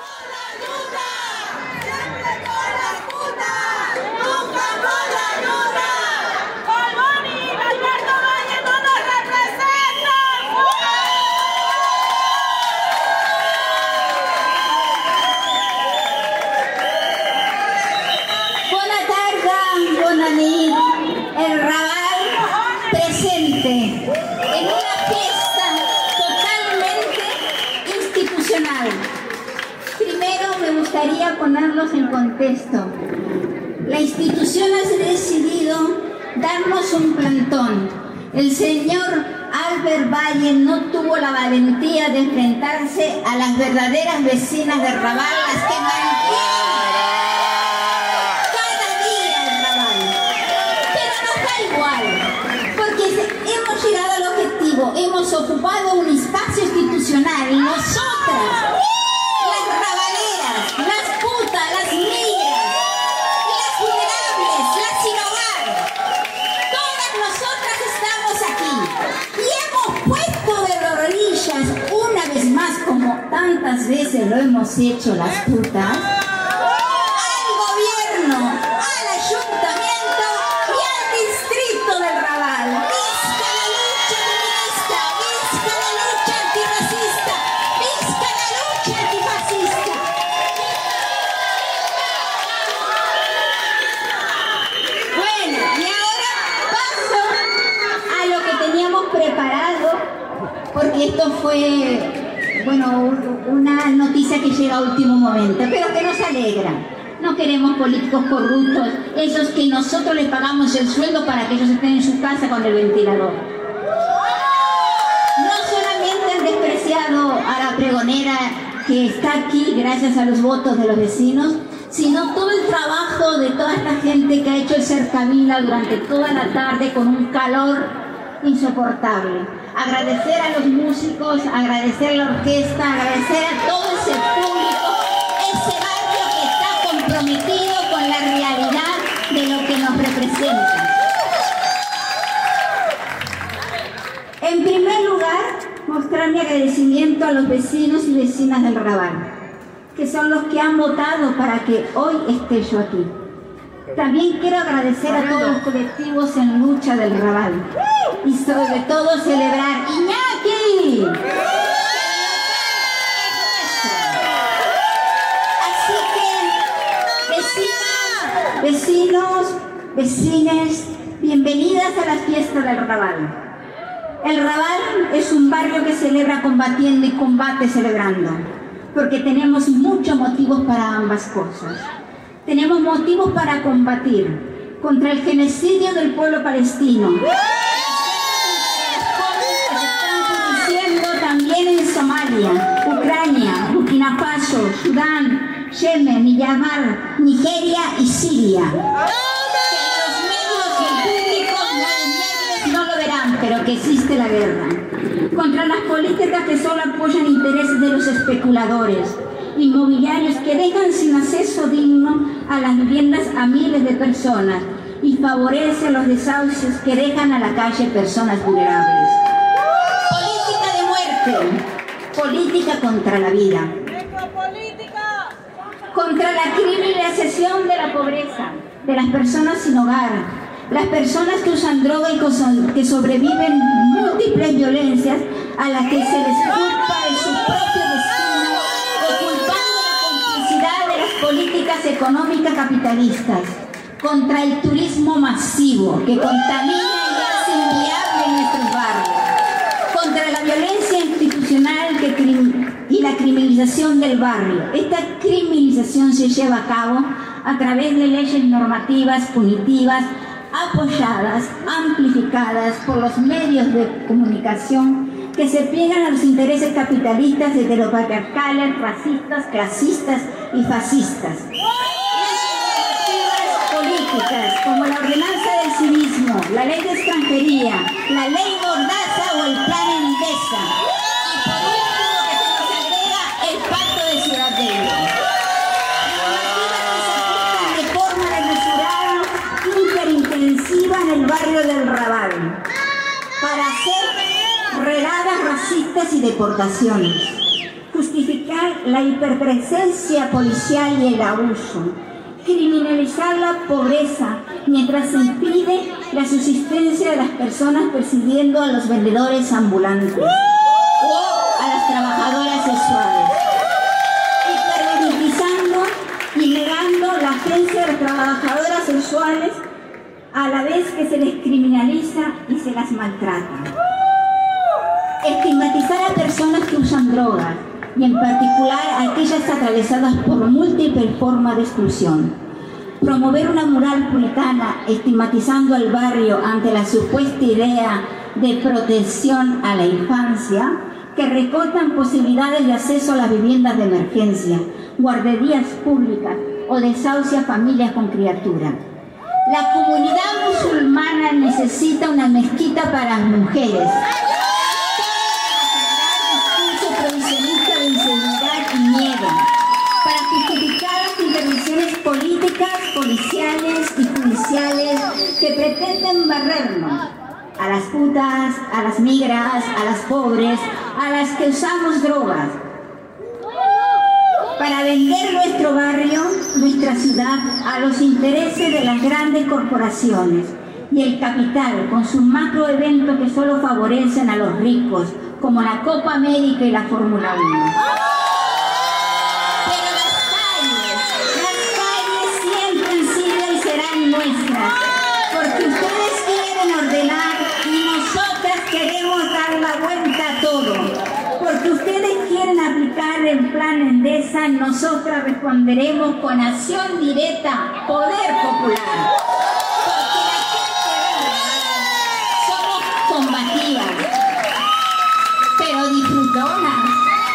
El Raval presente en una fiesta totalmente institucional. Primero me gustaría ponerlos en contexto. La institución ha decidido darnos un plantón. El señor Albert Valle no tuvo la valentía de enfrentarse a las verdaderas vecinas de Raval, las que mantienen hemos ocupado un espacio institucional y nosotras, las rabaleras, las putas, las negras, las vulnerables, las sin hogar, todas nosotras estamos aquí y hemos puesto de rodillas una vez más, como tantas veces lo hemos hecho las putas, al gobierno, al ayuntamiento y al distrito del Raval. Porque esto fue, bueno, una noticia que llega a último momento, pero que nos alegra. No queremos políticos corruptos, esos que nosotros les pagamos el sueldo para que ellos estén en su casa con el ventilador. No solamente han despreciado a la pregonera que está aquí gracias a los votos de los vecinos, sino todo el trabajo de toda esta gente que ha hecho el Cercavila durante toda la tarde con un calor insoportable. Agradecer a los músicos, agradecer a la orquesta, agradecer a todo ese público, ese barrio que está comprometido con la realidad de lo que nos representa. En primer lugar, mostrar mi agradecimiento a los vecinos y vecinas del Raval, que son los que han votado para que hoy esté yo aquí. También quiero agradecer a todos los colectivos en lucha del Raval y sobre todo celebrar ¡Iñaki! Así que, vecinos, vecinos, vecines, bienvenidas a la fiesta del Raval. El Raval es un barrio que celebra combatiendo y combate celebrando, porque tenemos muchos motivos para ambas cosas. Tenemos motivos para combatir contra el genocidio del pueblo palestino. También en Somalia, Ucrania, Burkina Faso, Sudán, Yemen, Myanmar, Nigeria y Siria. Que los medios públicos no lo verán, pero que existe la guerra. Contra las políticas que solo apoyan intereses de los especuladores inmobiliarios que dejan sin acceso digno a las viviendas a miles de personas y favorece los desahucios que dejan a la calle personas vulnerables. Política contra la vida, contra la criminalización de la pobreza, de las personas sin hogar, las personas que usan droga y que sobreviven múltiples violencias a las que se les culpa de su propio destino, ocultando la complicidad de las políticas económicas capitalistas, contra el turismo masivo que contamina y hace inviable nuestros barrios, contra la violencia institucional que y la criminalización del barrio. Esta criminalización se lleva a cabo a través de leyes normativas punitivas apoyadas, amplificadas por los medios de comunicación que se pliegan a los intereses capitalistas, heteropatriarcales, racistas, clasistas y fascistas. Las políticas como la ordenanza del civismo, la ley de extranjería, la ley Mordaza o el plan Endesa. Y por último, que se nos agrega el pacto de Ciudad de Oro. Normativas que se ajustan de forma desmesurada, interintensiva en el barrio del Raval, para hacer redadas racistas y deportaciones. justificar la hiperpresencia policial y el abuso, criminalizar la pobreza mientras se impide la subsistencia de las personas persiguiendo a los vendedores ambulantes o a las trabajadoras sexuales, hiperbeneficiando y negando la agencia de las trabajadoras sexuales a la vez que se les criminaliza y se las maltrata. Estigmatizar a personas que usan drogas y en particular a aquellas atravesadas por múltiples formas de exclusión. Promover una moral puritana estigmatizando al barrio ante la supuesta idea de protección a la infancia que recortan posibilidades de acceso a las viviendas de emergencia, guarderías públicas o desahucia a familias con criaturas. La comunidad musulmana necesita una mezquita para las mujeres. Provisionista de inseguridad y miedo, para justificar las intervenciones políticas, policiales y judiciales que pretenden barrernos, a las putas, a las migras, a las pobres, a las que usamos drogas, para vender nuestro barrio, nuestra ciudad, a los intereses de las grandes corporaciones y el capital con sus macroeventos que solo favorecen a los ricos, como la Copa América y la Fórmula uno. Pero las calles, las calles siempre han sido y serán nuestras, porque ustedes quieren ordenar y nosotras queremos dar la vuelta a todo. Porque ustedes quieren aplicar el plan Endesa, nosotras responderemos con acción directa, poder popular. Porque la gente somos combativas, pero disfrutonas.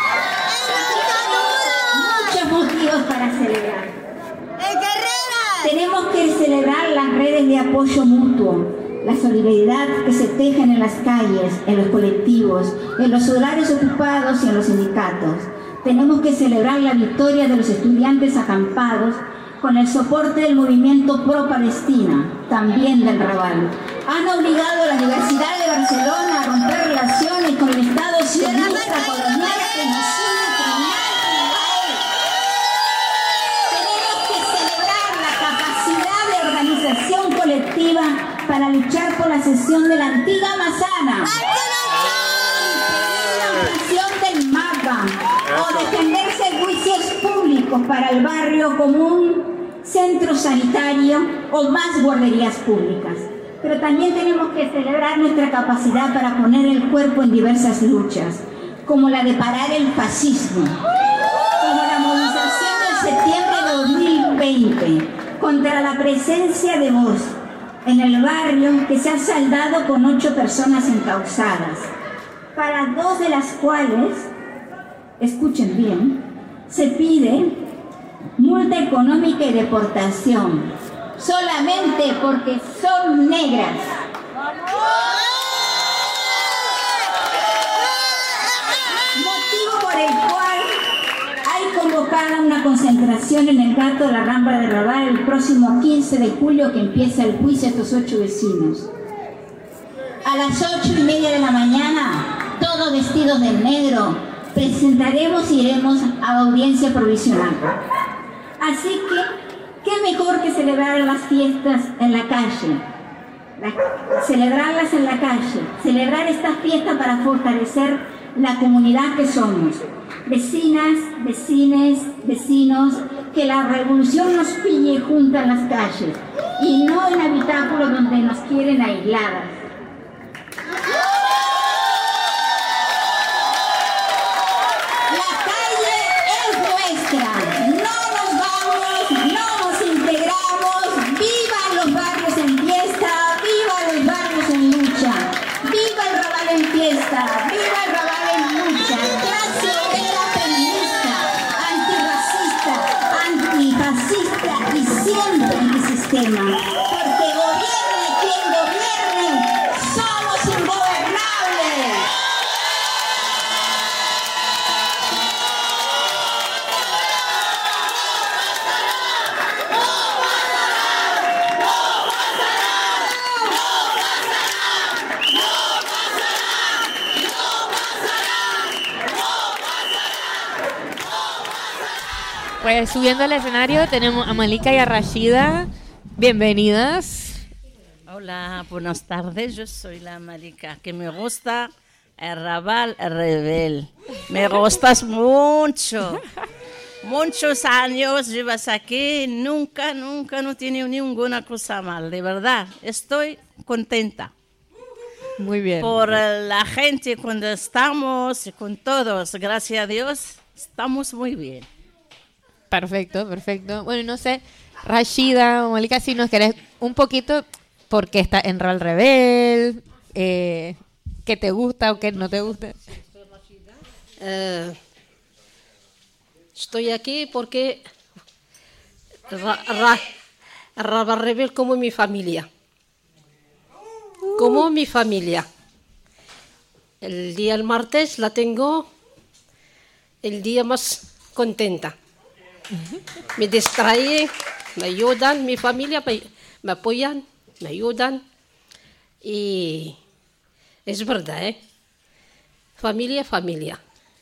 Muchos motivos para celebrar. Tenemos que celebrar las redes de apoyo mutuo, la solidaridad que se tejen en las calles, en los colectivos, en los horarios ocupados y en los sindicatos. Tenemos que celebrar la victoria de los estudiantes acampados con el soporte del movimiento pro-Palestina, también del Raval. Han obligado a la Universidad de Barcelona a romper relaciones con el Estado sionista colonial genocida y criminal. Tenemos que celebrar la capacidad de organización colectiva para luchar por la cesión de la antigua Masana, la ampliación del mapa o defender servicios públicos para el barrio común, centro sanitario o más guarderías públicas. Pero también tenemos que celebrar nuestra capacidad para poner el cuerpo en diversas luchas, como la de parar el fascismo, como la movilización del septiembre de dos mil veinte contra la presencia de voz en el barrio, que se ha saldado con ocho personas encausadas, para dos de las cuales, escuchen bien, se pide multa económica y deportación, solamente porque son negras. Motivo por el cual hay convocada una concentración en el Gato de la Rambla de Raval el próximo quince de julio, que empieza el juicio a estos ocho vecinos. A las ocho y media de la mañana, todos vestidos de negro, presentaremos y iremos a audiencia provisional. Así que, ¿qué mejor que celebrar las fiestas en la calle? La, celebrarlas en la calle, celebrar estas fiestas para fortalecer la comunidad que somos. Vecinas, vecines, vecinos, que la revolución nos pille juntas en las calles y no en habitáculos donde nos quieren aisladas. La calle es nuestra, no nos vamos, no nos integramos. ¡Vivan los barrios en fiesta! ¡Vivan los barrios en lucha! ¡Viva el Raval en fiesta! ¡Viva el Raval en lucha! ¡Clase obrera feminista, antirracista, antifascista y siempre antisistema! Porque gobierne quien gobierne, somos ingobernables. Pues subiendo al escenario tenemos a Malika y a Rashida. Bienvenidas. Hola, buenas tardes. Yo soy la Malika, que me gusta el Raval Rebel. Me gustas mucho. Muchos años llevas aquí, nunca, nunca no tiene ninguna cosa mal, de verdad. Estoy contenta. Muy bien. Por la gente cuando estamos, con todos, gracias a Dios, estamos muy bien. Perfecto, perfecto. Bueno, no sé, Rashida o Malika, si nos querés un poquito, ¿por qué está en Raval Rebel? Eh, ¿Qué te gusta o qué no te gusta? Eh, estoy aquí porque Ra, Ra, Raval Rebel como mi familia. Como mi familia. El día el martes la tengo el día más contenta. Me distraen, me ayudan, mi familia me, me apoyan, me ayudan. Y es verdad, ¿eh? Familia, familia.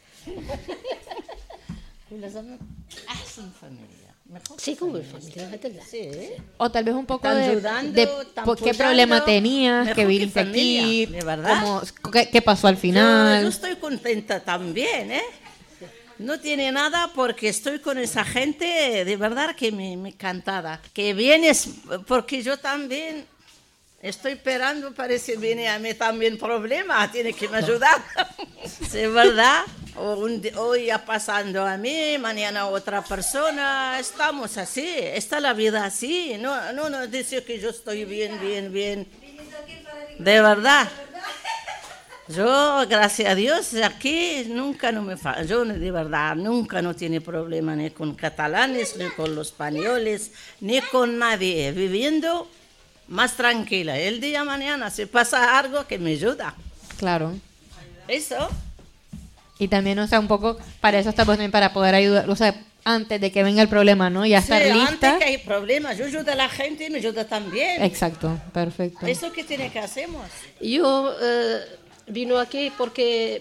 Sí, como mi familia. Sí. O tal vez un poco Están de, ayudando, de están por qué apoyando. problema tenías, Mejor que que viniste familia, aquí, de verdad. cómo- qué, qué pasó al Yo, final. yo estoy contenta también, ¿eh? No tiene nada porque estoy con esa gente de verdad que me, me encantada. Que vienes, porque yo también estoy esperando, parece viene a mí también problema, tiene que me ayudar. ¿Es verdad? O un di- hoy ya pasando a mí, mañana a otra persona, estamos así, está la vida así. No, no, no dice que yo estoy bien, bien, bien. De verdad. Yo, gracias a Dios, aquí nunca no me fa- yo de verdad nunca no tiene problema ni con catalanes, ni con los españoles, ni con nadie, viviendo más tranquila. El día de mañana si pasa algo que me ayuda. Claro. Eso. Y también, o sea, un poco para eso estamos también, para poder ayudar, o sea, antes de que venga el problema, ¿no? Ya estar Sí, lista. antes que hay problemas, yo ayudo a la gente y me ayuda también. Exacto, perfecto. Eso que tiene que hacemos. Yo eh, vino aquí porque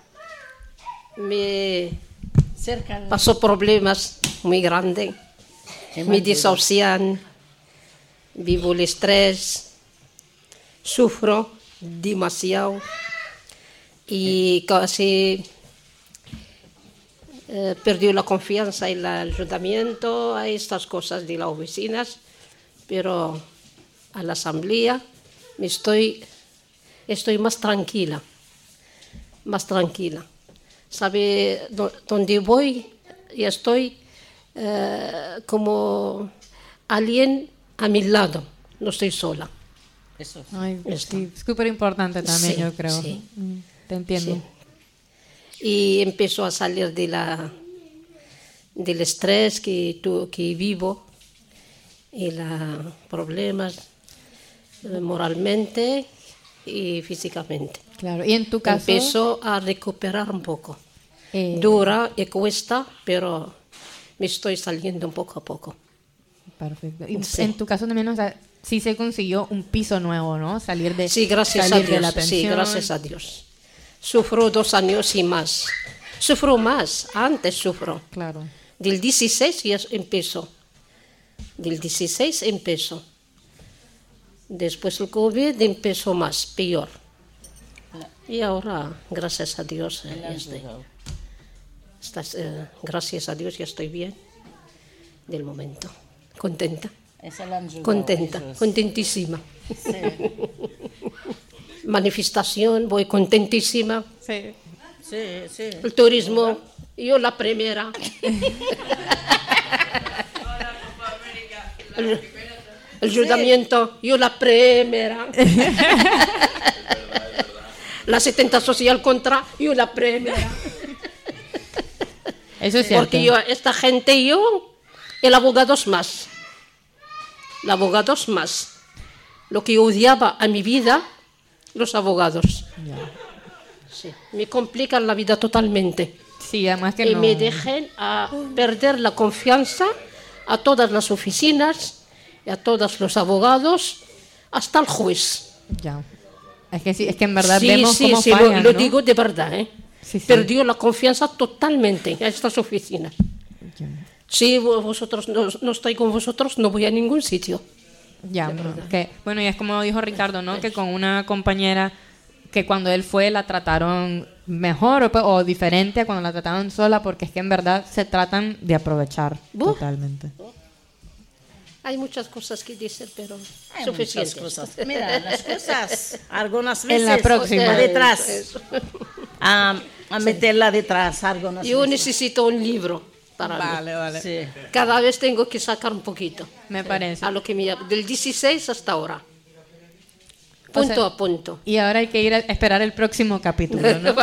me Cerca. pasó problemas muy grandes. Me disocian, vivo el estrés, sufro demasiado y casi eh, perdí la confianza en el ayuntamiento, a estas cosas de las oficinas, pero a la asamblea me estoy, estoy más tranquila, más tranquila. ¿Sabe dó- dónde voy? Y estoy eh, como alguien a mi lado, no estoy sola. Eso. Ay, Esto. sí, súper importante también, Sí, yo creo. sí. Mm, Te entiendo. Sí. Y empiezo a salir de la, del estrés que, tu- que vivo y los problemas eh, moralmente y físicamente. Claro. Y en tu caso. Empiezo a recuperar un poco. eh, Dura y cuesta, pero me estoy saliendo un poco a poco. Perfecto. Y Sí. en tu caso también, o sea, sí se consiguió un piso nuevo, ¿no? Salir de. Sí, gracias a salir de Dios. la Sí, pensión. gracias a Dios. Sufro dos años y más. Sufro más, antes sufro. Claro. Del dieciséis ya empezó. Del dieciséis empezó. Después el COVID empezó más, peor. Y ahora, gracias a Dios, eh, ya estoy. Estás, eh, gracias a Dios ya estoy bien. Del momento. Contenta. Esa la han ayudado Contenta, ellos. contentísima. Sí. Manifestación, voy contentísima. Sí. Sí, sí. El turismo, yo la primera. el, el ayuntamiento, yo la primera. La setenta social contra, yo la primera. Eso es cierto. Porque yo, esta gente y yo, el abogado es más. El abogado es más. Lo que odiaba a mi vida, los abogados. Sí, me complican la vida totalmente. Sí, además que y no. me dejen a perder la confianza a todas las oficinas, y a todos los abogados, hasta el juez. Ya. Es que sí, es que en verdad sí, vemos sí, cómo sí, fallan, lo, lo ¿no? digo de verdad, ¿eh? Sí, sí. Perdió la confianza totalmente a estas oficinas. Si vosotros no, no estoy con vosotros, no voy a ningún sitio. Ya, no, que, bueno, y es como dijo Ricardo, ¿no? Que con una compañera que cuando él fue la trataron mejor o, o diferente a cuando la trataron sola, porque es que en verdad se tratan de aprovechar ¿Buh? totalmente. Hay muchas cosas que decir, pero Hay suficientes. muchas cosas. Mira, las cosas, algunas veces En la próxima. detrás. Eso, eso. A, a meterla detrás, algunas Yo veces. necesito un libro para Vale, mí. vale. Sí. Cada vez tengo que sacar un poquito. Me parece. A lo que me, del dieciséis hasta ahora. O Punto sea, a punto. Y ahora hay que ir a esperar el próximo capítulo, ¿no?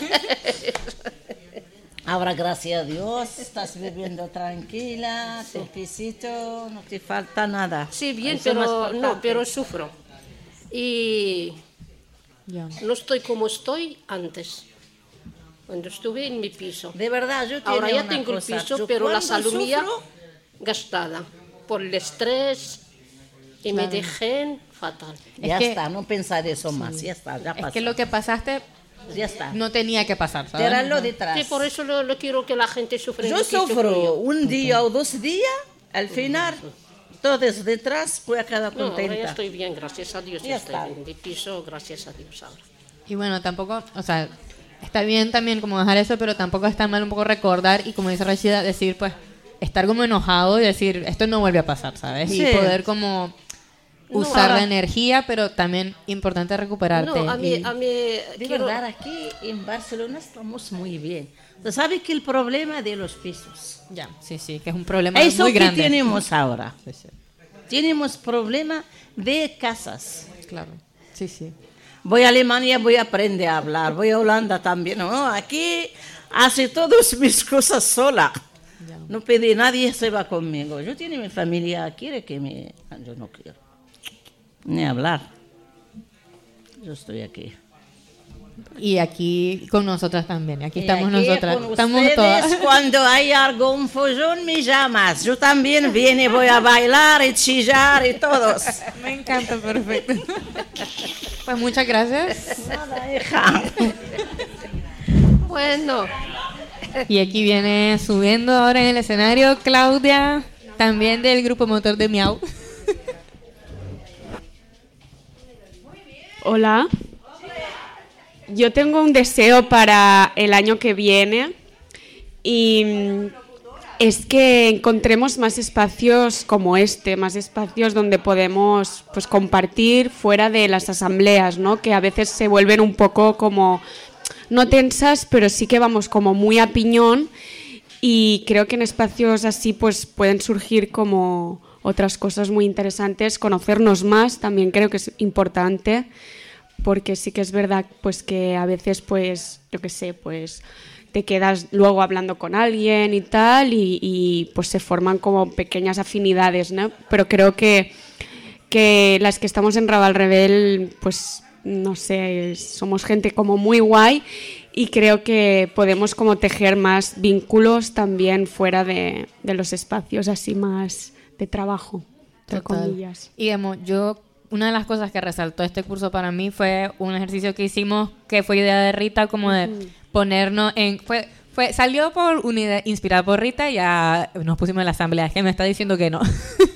Ahora, gracias a Dios, estás viviendo tranquila, tu pisito, no te falta nada. Sí, bien, Eso es más pero no, importante. pero sufro. Y Ya. no estoy como estoy antes. Cuando estuve en mi piso. De verdad, yo tengo Ahora ya una tengo cosa, el piso, yo pero la cuando salud mía sufro, gastada por el estrés y me Claro. dejé fatal. ya Es que- está, no pensar eso más, ya está, ya Es pasó. que lo que pasaste Ya está. no tenía que pasar, ¿sabes? Tíralo detrás. Sí, por eso lo, lo quiero que la gente sufra. Yo lo que sufro sufro yo. un día o dos días, al final, todos detrás, voy a quedar No, ahora ya contenta. estoy bien, gracias a Dios. Ya Ya estoy está. en mi piso, gracias a Dios ahora. Y bueno, tampoco, o sea, está bien también como dejar eso, pero tampoco está mal un poco recordar y como dice Rashida, decir, pues, estar como enojado y decir, esto no vuelve a pasar, ¿sabes? Sí. Y poder como No, usar ahora- la energía, pero también importante recuperarte. No, a mí, y- a mí De quiero- verdad, aquí en Barcelona estamos muy bien. ¿Tú sabes que el problema de los pisos? Ya, sí, sí, que es un problema Eso muy que grande. tenemos ahora. Sí, sí, Tenemos problema de casas. claro. Sí, sí. Voy a Alemania, voy a aprender a hablar. Voy a Holanda también. No, aquí hace todas mis cosas sola. Ya. No pide nadie, se va conmigo. Yo tengo mi familia, quiere que me... Yo no quiero ni hablar. Yo estoy aquí. Y aquí con nosotras también. Aquí Y estamos aquí nosotras. con Estamos ustedes, todas. cuando hay algún follón, me llamas. Yo también viene, voy a bailar y chillar y todos. Me encanta, perfecto. Pues muchas gracias. Nada, hija. Bueno, Y aquí viene subiendo ahora en el escenario Claudia, también del grupo motor de Miau. Hola. Yo tengo un deseo para el año que viene y mm, es que encontremos más espacios como este, más espacios donde podemos pues compartir fuera de las asambleas, ¿no? Que a veces se vuelven un poco como no tensas, pero sí que vamos como muy a piñón y creo que en espacios así pues pueden surgir como otras cosas muy interesantes, conocernos más también creo que es importante. Porque sí que es verdad pues que a veces pues yo qué sé pues te quedas luego hablando con alguien y tal y, y, pues se forman como pequeñas afinidades, ¿no? Pero creo que que las que estamos en Raval Rebel pues no sé, somos gente como muy guay y creo que podemos como tejer más vínculos también fuera de, de los espacios así más de trabajo, entre Total. comillas. Y digamos, yo, una de las cosas que resaltó este curso para mí fue un ejercicio que hicimos que fue idea de Rita, como de ponernos en... Fue, fue, salió por una idea inspirada por Rita y ya nos pusimos en la asamblea. Es que me está diciendo que no.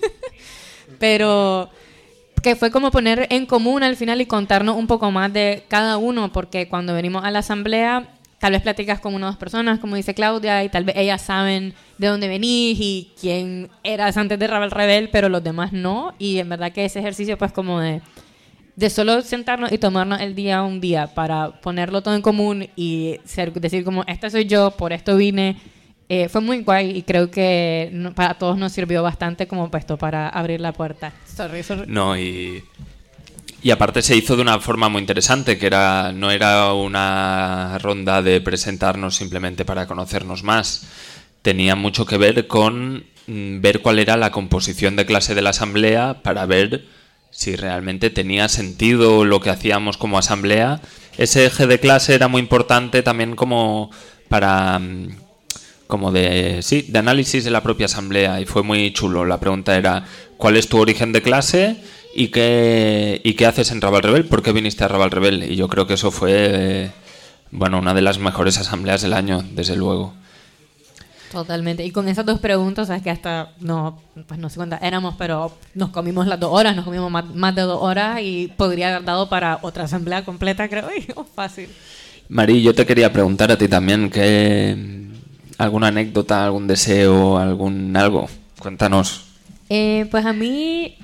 Pero que fue como poner en común al final y contarnos un poco más de cada uno, porque cuando venimos a la asamblea tal vez platicas con una o dos personas, como dice Claudia, y tal vez ellas saben de dónde venís y quién eras antes de Raval Rebel, pero los demás no. Y en verdad que ese ejercicio pues como de, de solo sentarnos y tomarnos el día un día para ponerlo todo en común y ser, decir como, esta soy yo, por esto vine, eh, fue muy guay y creo que no, para todos nos sirvió bastante como puesto para abrir la puerta. Sorry, sorry. No, y... Y aparte se hizo de una forma muy interesante, que era no era una ronda de presentarnos simplemente para conocernos más. Tenía mucho que ver con mm, ver cuál era la composición de clase de la asamblea para ver si realmente tenía sentido lo que hacíamos como asamblea. Ese eje de clase era muy importante también como para... Mm, como de, sí, de análisis de la propia asamblea y fue muy chulo. La pregunta era, ¿cuál es tu origen de clase? ¿Y qué, ¿Y qué haces en Raval Rebel? ¿Por qué viniste a Raval Rebel? Y yo creo que eso fue eh, bueno, una de las mejores asambleas del año, desde luego. Totalmente. Y con esas dos preguntas, sabes que hasta no, pues no sé cuántas éramos, pero nos comimos las dos horas, nos comimos más, más de dos horas y podría haber dado para otra asamblea completa, creo. Y oh, fácil. Mari, yo te quería preguntar a ti también, que alguna anécdota, algún deseo, algún algo. Cuéntanos. Eh, pues a mí,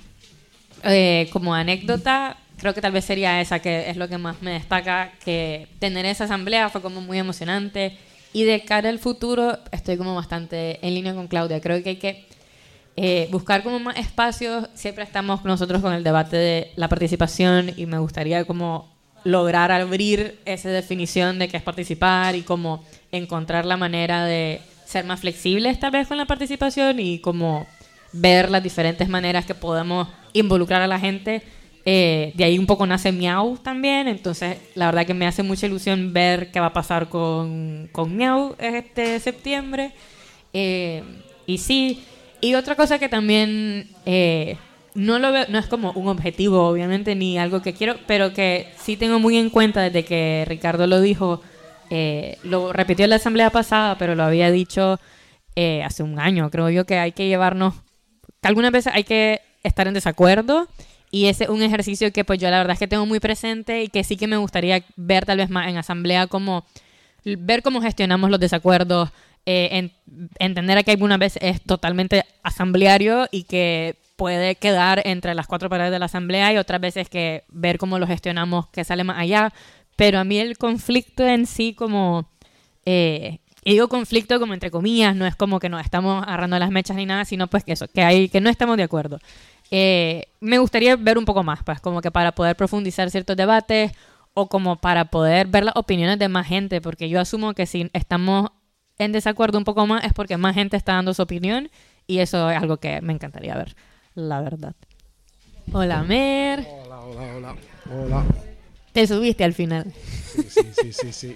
eh, como anécdota, creo que tal vez sería esa, que es lo que más me destaca, que tener esa asamblea fue como muy emocionante. Y de cara al futuro, estoy como bastante en línea con Claudia. Creo que hay que eh, buscar como más espacios. Siempre estamos nosotros con el debate de la participación y me gustaría como lograr abrir esa definición de qué es participar y como encontrar la manera de ser más flexibles tal vez con la participación y como ver las diferentes maneras que podemos involucrar a la gente. Eh, de ahí un poco nace Miau también, entonces la verdad que me hace mucha ilusión ver qué va a pasar con, con Miau este septiembre. Eh, y sí, y otra cosa que también eh, no lo veo, no es como un objetivo obviamente ni algo que quiero, pero que sí tengo muy en cuenta desde que Ricardo lo dijo, eh, lo repitió en la asamblea pasada, pero lo había dicho eh, hace un año, creo yo, que hay que llevarnos, que algunas veces hay que estar en desacuerdo. Y ese es un ejercicio que pues yo la verdad es que tengo muy presente y que sí que me gustaría ver tal vez más en asamblea, como ver cómo gestionamos los desacuerdos, eh, en, entender que algunas veces es totalmente asambleario y que puede quedar entre las cuatro paredes de la asamblea y otras veces que ver cómo lo gestionamos que sale más allá. Pero a mí el conflicto en sí como... Eh, y digo conflicto como entre comillas, no es como que nos estamos agarrando las mechas ni nada, sino pues que eso, que, hay, que no estamos de acuerdo. Eh, me gustaría ver un poco más, pues, como que para poder profundizar ciertos debates o como para poder ver las opiniones de más gente, porque yo asumo que si estamos en desacuerdo un poco más es porque más gente está dando su opinión y eso es algo que me encantaría ver, la verdad. Hola, Mer. Hola, hola, hola. Hola. Te subiste al final. Sí, sí, sí, sí, sí.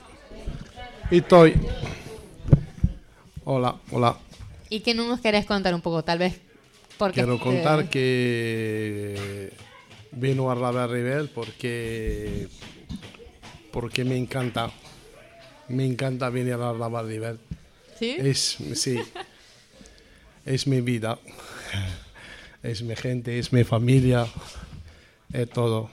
Y estoy. Hola, hola. ¿Y qué no nos querés contar un poco, tal vez? Porque Quiero te... contar que vino a Rabal Rebel porque porque me encanta. Me encanta venir a Rabal Rebel. ¿Sí? Es, sí. Es mi vida. Es mi gente, es mi familia. Es todo.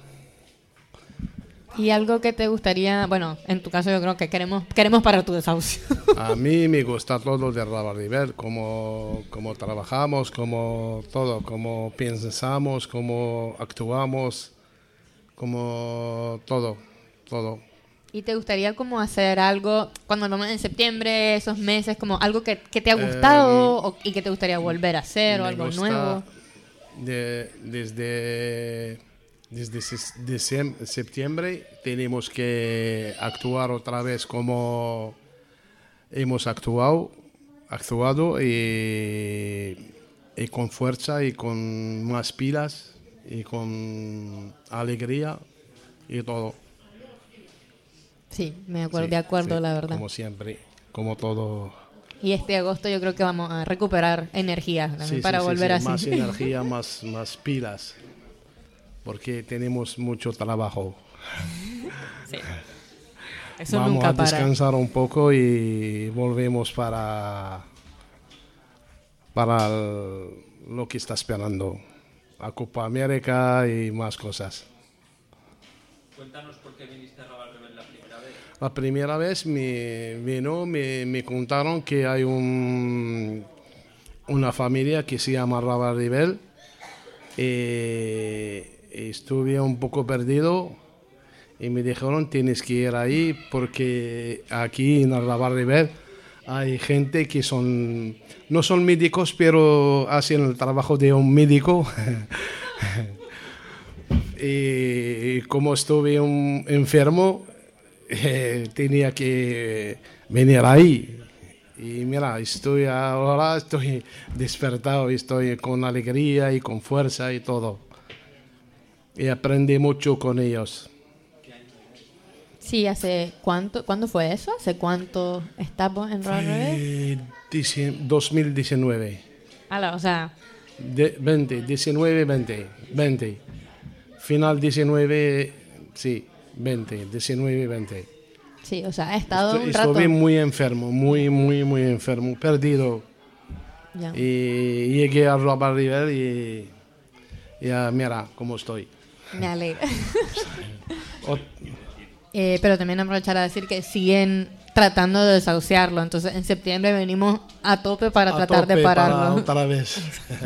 ¿Y algo que te gustaría, bueno, en tu caso yo creo que queremos queremos para tu desahucio? A mí me gusta todo de Rabal Rebel, cómo, cómo trabajamos, cómo todo, cómo pensamos, cómo actuamos, cómo todo, todo. ¿Y te gustaría como hacer algo, cuando vamos en septiembre, esos meses, como algo que, que te ha gustado Eh, o, y que te gustaría volver a hacer o Me algo gusta nuevo? de- desde desde ses- deciem- septiembre tenemos que actuar otra vez como hemos actuado, actuado y, y con fuerza y con más pilas y con alegría y todo. Sí, me acuerdo, Sí, de acuerdo, sí, la verdad. Como siempre, como todo. Y este agosto yo creo que vamos a recuperar energía también Sí, para sí, sí, volver sí, así. más energía, más, más pilas, porque tenemos mucho trabajo. Sí. Eso Vamos nunca a para. descansar un poco y volvemos para, para el- lo que está esperando, la Copa América y más cosas. Cuéntanos por qué viniste a Rabal Rebel la primera vez. La primera vez me vino, me, me contaron que hay un, una familia que se llama Rabal Rebel. Eh, estuve un poco perdido y me dijeron tienes que ir ahí porque aquí en Rabal Rebel hay gente que son no son médicos pero hacen el trabajo de un médico. Y como estuve un, enfermo, eh, tenía que venir ahí. Y mira, estoy ahora, estoy despertado, estoy con alegría y con fuerza y todo. Y aprendí mucho con ellos. Sí, ¿hace cuánto? ¿Cuándo fue eso? ¿Hace cuánto estamos en Rabal Rebel? Eh, dieci- dos mil diecinueve. Ala, o sea, De, veinte, diecinueve, veinte, veinte. Final diecinueve, sí, veinte, diecinueve, veinte. Sí, o sea, ha estado Estu- un rato. Estuve muy enfermo, muy, muy, muy enfermo, perdido. Ya. Y llegué a Raval Revell y ya mira cómo estoy. Me alegra. Ot- Eh, pero también aprovechar a decir que siguen tratando de desahuciarlo. Entonces, en septiembre venimos a tope para a tratar de tope para pararlo. otra vez.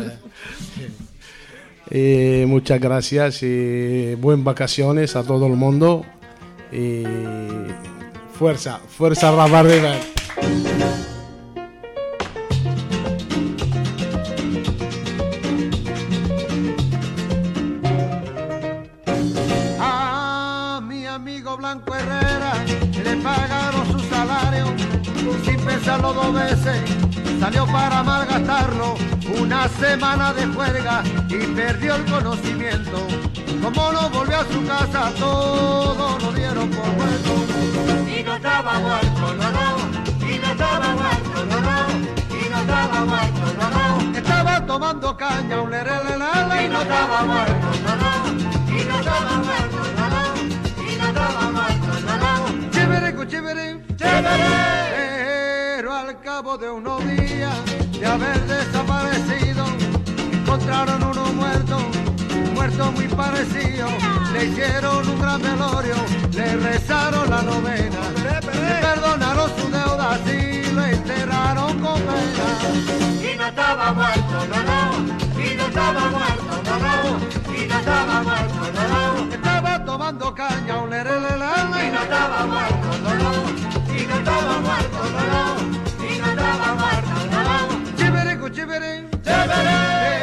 Eh, muchas gracias y buenas vacaciones a todo el mundo. Y fuerza, fuerza Raval Revell. A mi amigo Blanco Herrera le pagaron su salario y sin pensarlo dos veces salió para malgastarlo. Una semana de juerga y perdió el conocimiento. Como no volvió a su casa, todo lo dieron por muerto. Y no estaba muerto, no, no. Y no estaba muerto, no, no. Y no estaba muerto, no, no. Estaba tomando caña, un lerelelele. Y no estaba muerto, no, no. Y no estaba muerto, no, no. Y no estaba muerto, no, no. Chiviricu, chiviri, chiviri. Pero al cabo de unos días de haber desaparecido, encontraron uno muerto, muerto muy parecido. Le hicieron un gran velorio, le rezaron la novena, le perdonaron su deuda y lo enterraron con pena. Y no estaba muerto, no, no. Y no estaba muerto, no, no. Y no estaba muerto, no, no. Estaba tomando caña, un lerelelele. Y no estaba muerto, no, no. Y no estaba muerto, no, no. Y no estaba muerto, no, no. Chiviricu, chiviri, chiviri.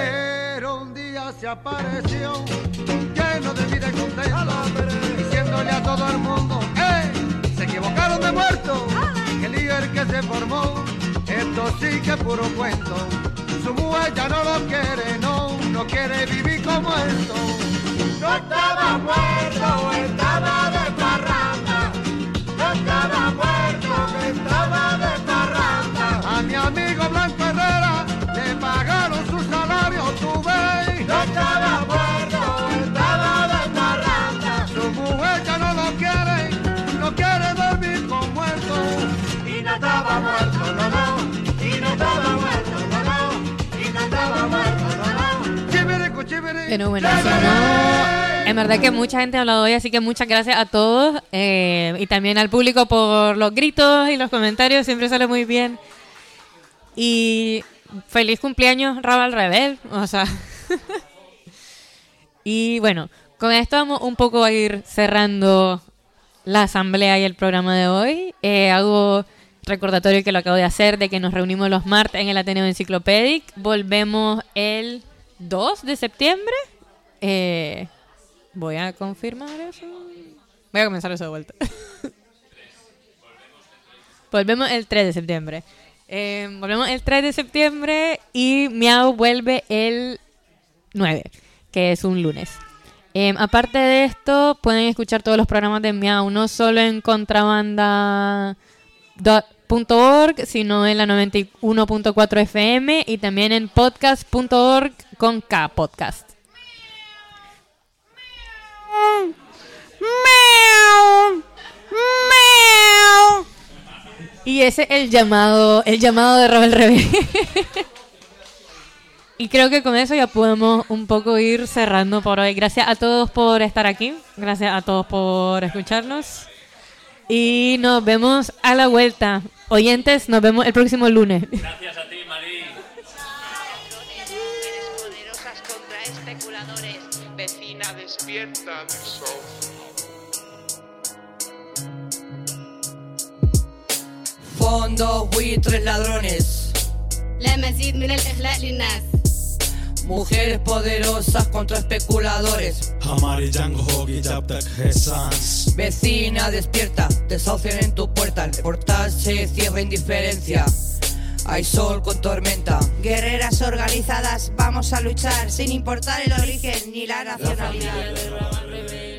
Pero un día se apareció lleno de vida y contento, diciéndole a todo el mundo, ¡eh! Se equivocaron de muerto. Que el lío el que se formó, esto sí que es puro cuento. Su mujer ya no lo quiere, no, no quiere vivir como esto. No estaba muerto, estaba de parranda. No estaba muerto, estaba de parranda. A mi amigo Blanco Herrera le pagaron su salario, tú ves. No estaba muerto, estaba de parranda. Su mujer ya no lo quiere, no quiere dormir con muerto. Y no estaba muerto, no, no. Y no estaba muerto, no, no. Y no estaba muerto, no, no. Chiviricu, chiviri. Pero bueno, si no, en verdad que mucha gente ha hablado hoy, así que muchas gracias a todos eh, y también al público por los gritos y los comentarios, siempre sale muy bien. Y feliz cumpleaños Raval Revell, o sea. Y bueno, con esto vamos un poco a ir cerrando la asamblea y el programa de hoy. Eh, hago recordatorio que lo acabo de hacer, de que nos reunimos los martes en el Ateneo Enciclopédic. Volvemos el dos de septiembre. Eh, voy a confirmar eso. Voy a comenzar eso de vuelta. Volvemos el tres de septiembre. Eh, volvemos el tres de septiembre y Miau vuelve el nueve, que es un lunes. Eh, aparte de esto, pueden escuchar todos los programas de Miau, no solo en contrabanda punto org, sino en la noventa y uno punto cuatro F M y también en podcast punto org con K, podcast. Miau, miau. Y ese es el llamado, el llamado de Raval Revell. Y creo que con eso ya podemos un poco ir cerrando por hoy. Gracias a todos por estar aquí. Gracias a todos por escucharnos. Y nos vemos a la vuelta. Oyentes, nos vemos el próximo lunes. Gracias a ti, Marí. Poderosas contra especuladores. Vecina, despierta. Fondo, buitres, ladrones. لا مزيد من الإخلاء للناس. Mujeres poderosas contra especuladores. हमारी जंग होगी जब तक है सांस. Vecina, despierta, desahucian en tu puerta. El portal se cierra indiferencia. Hay sol con tormenta. Guerreras organizadas, vamos a luchar sin importar el origen ni la nacionalidad.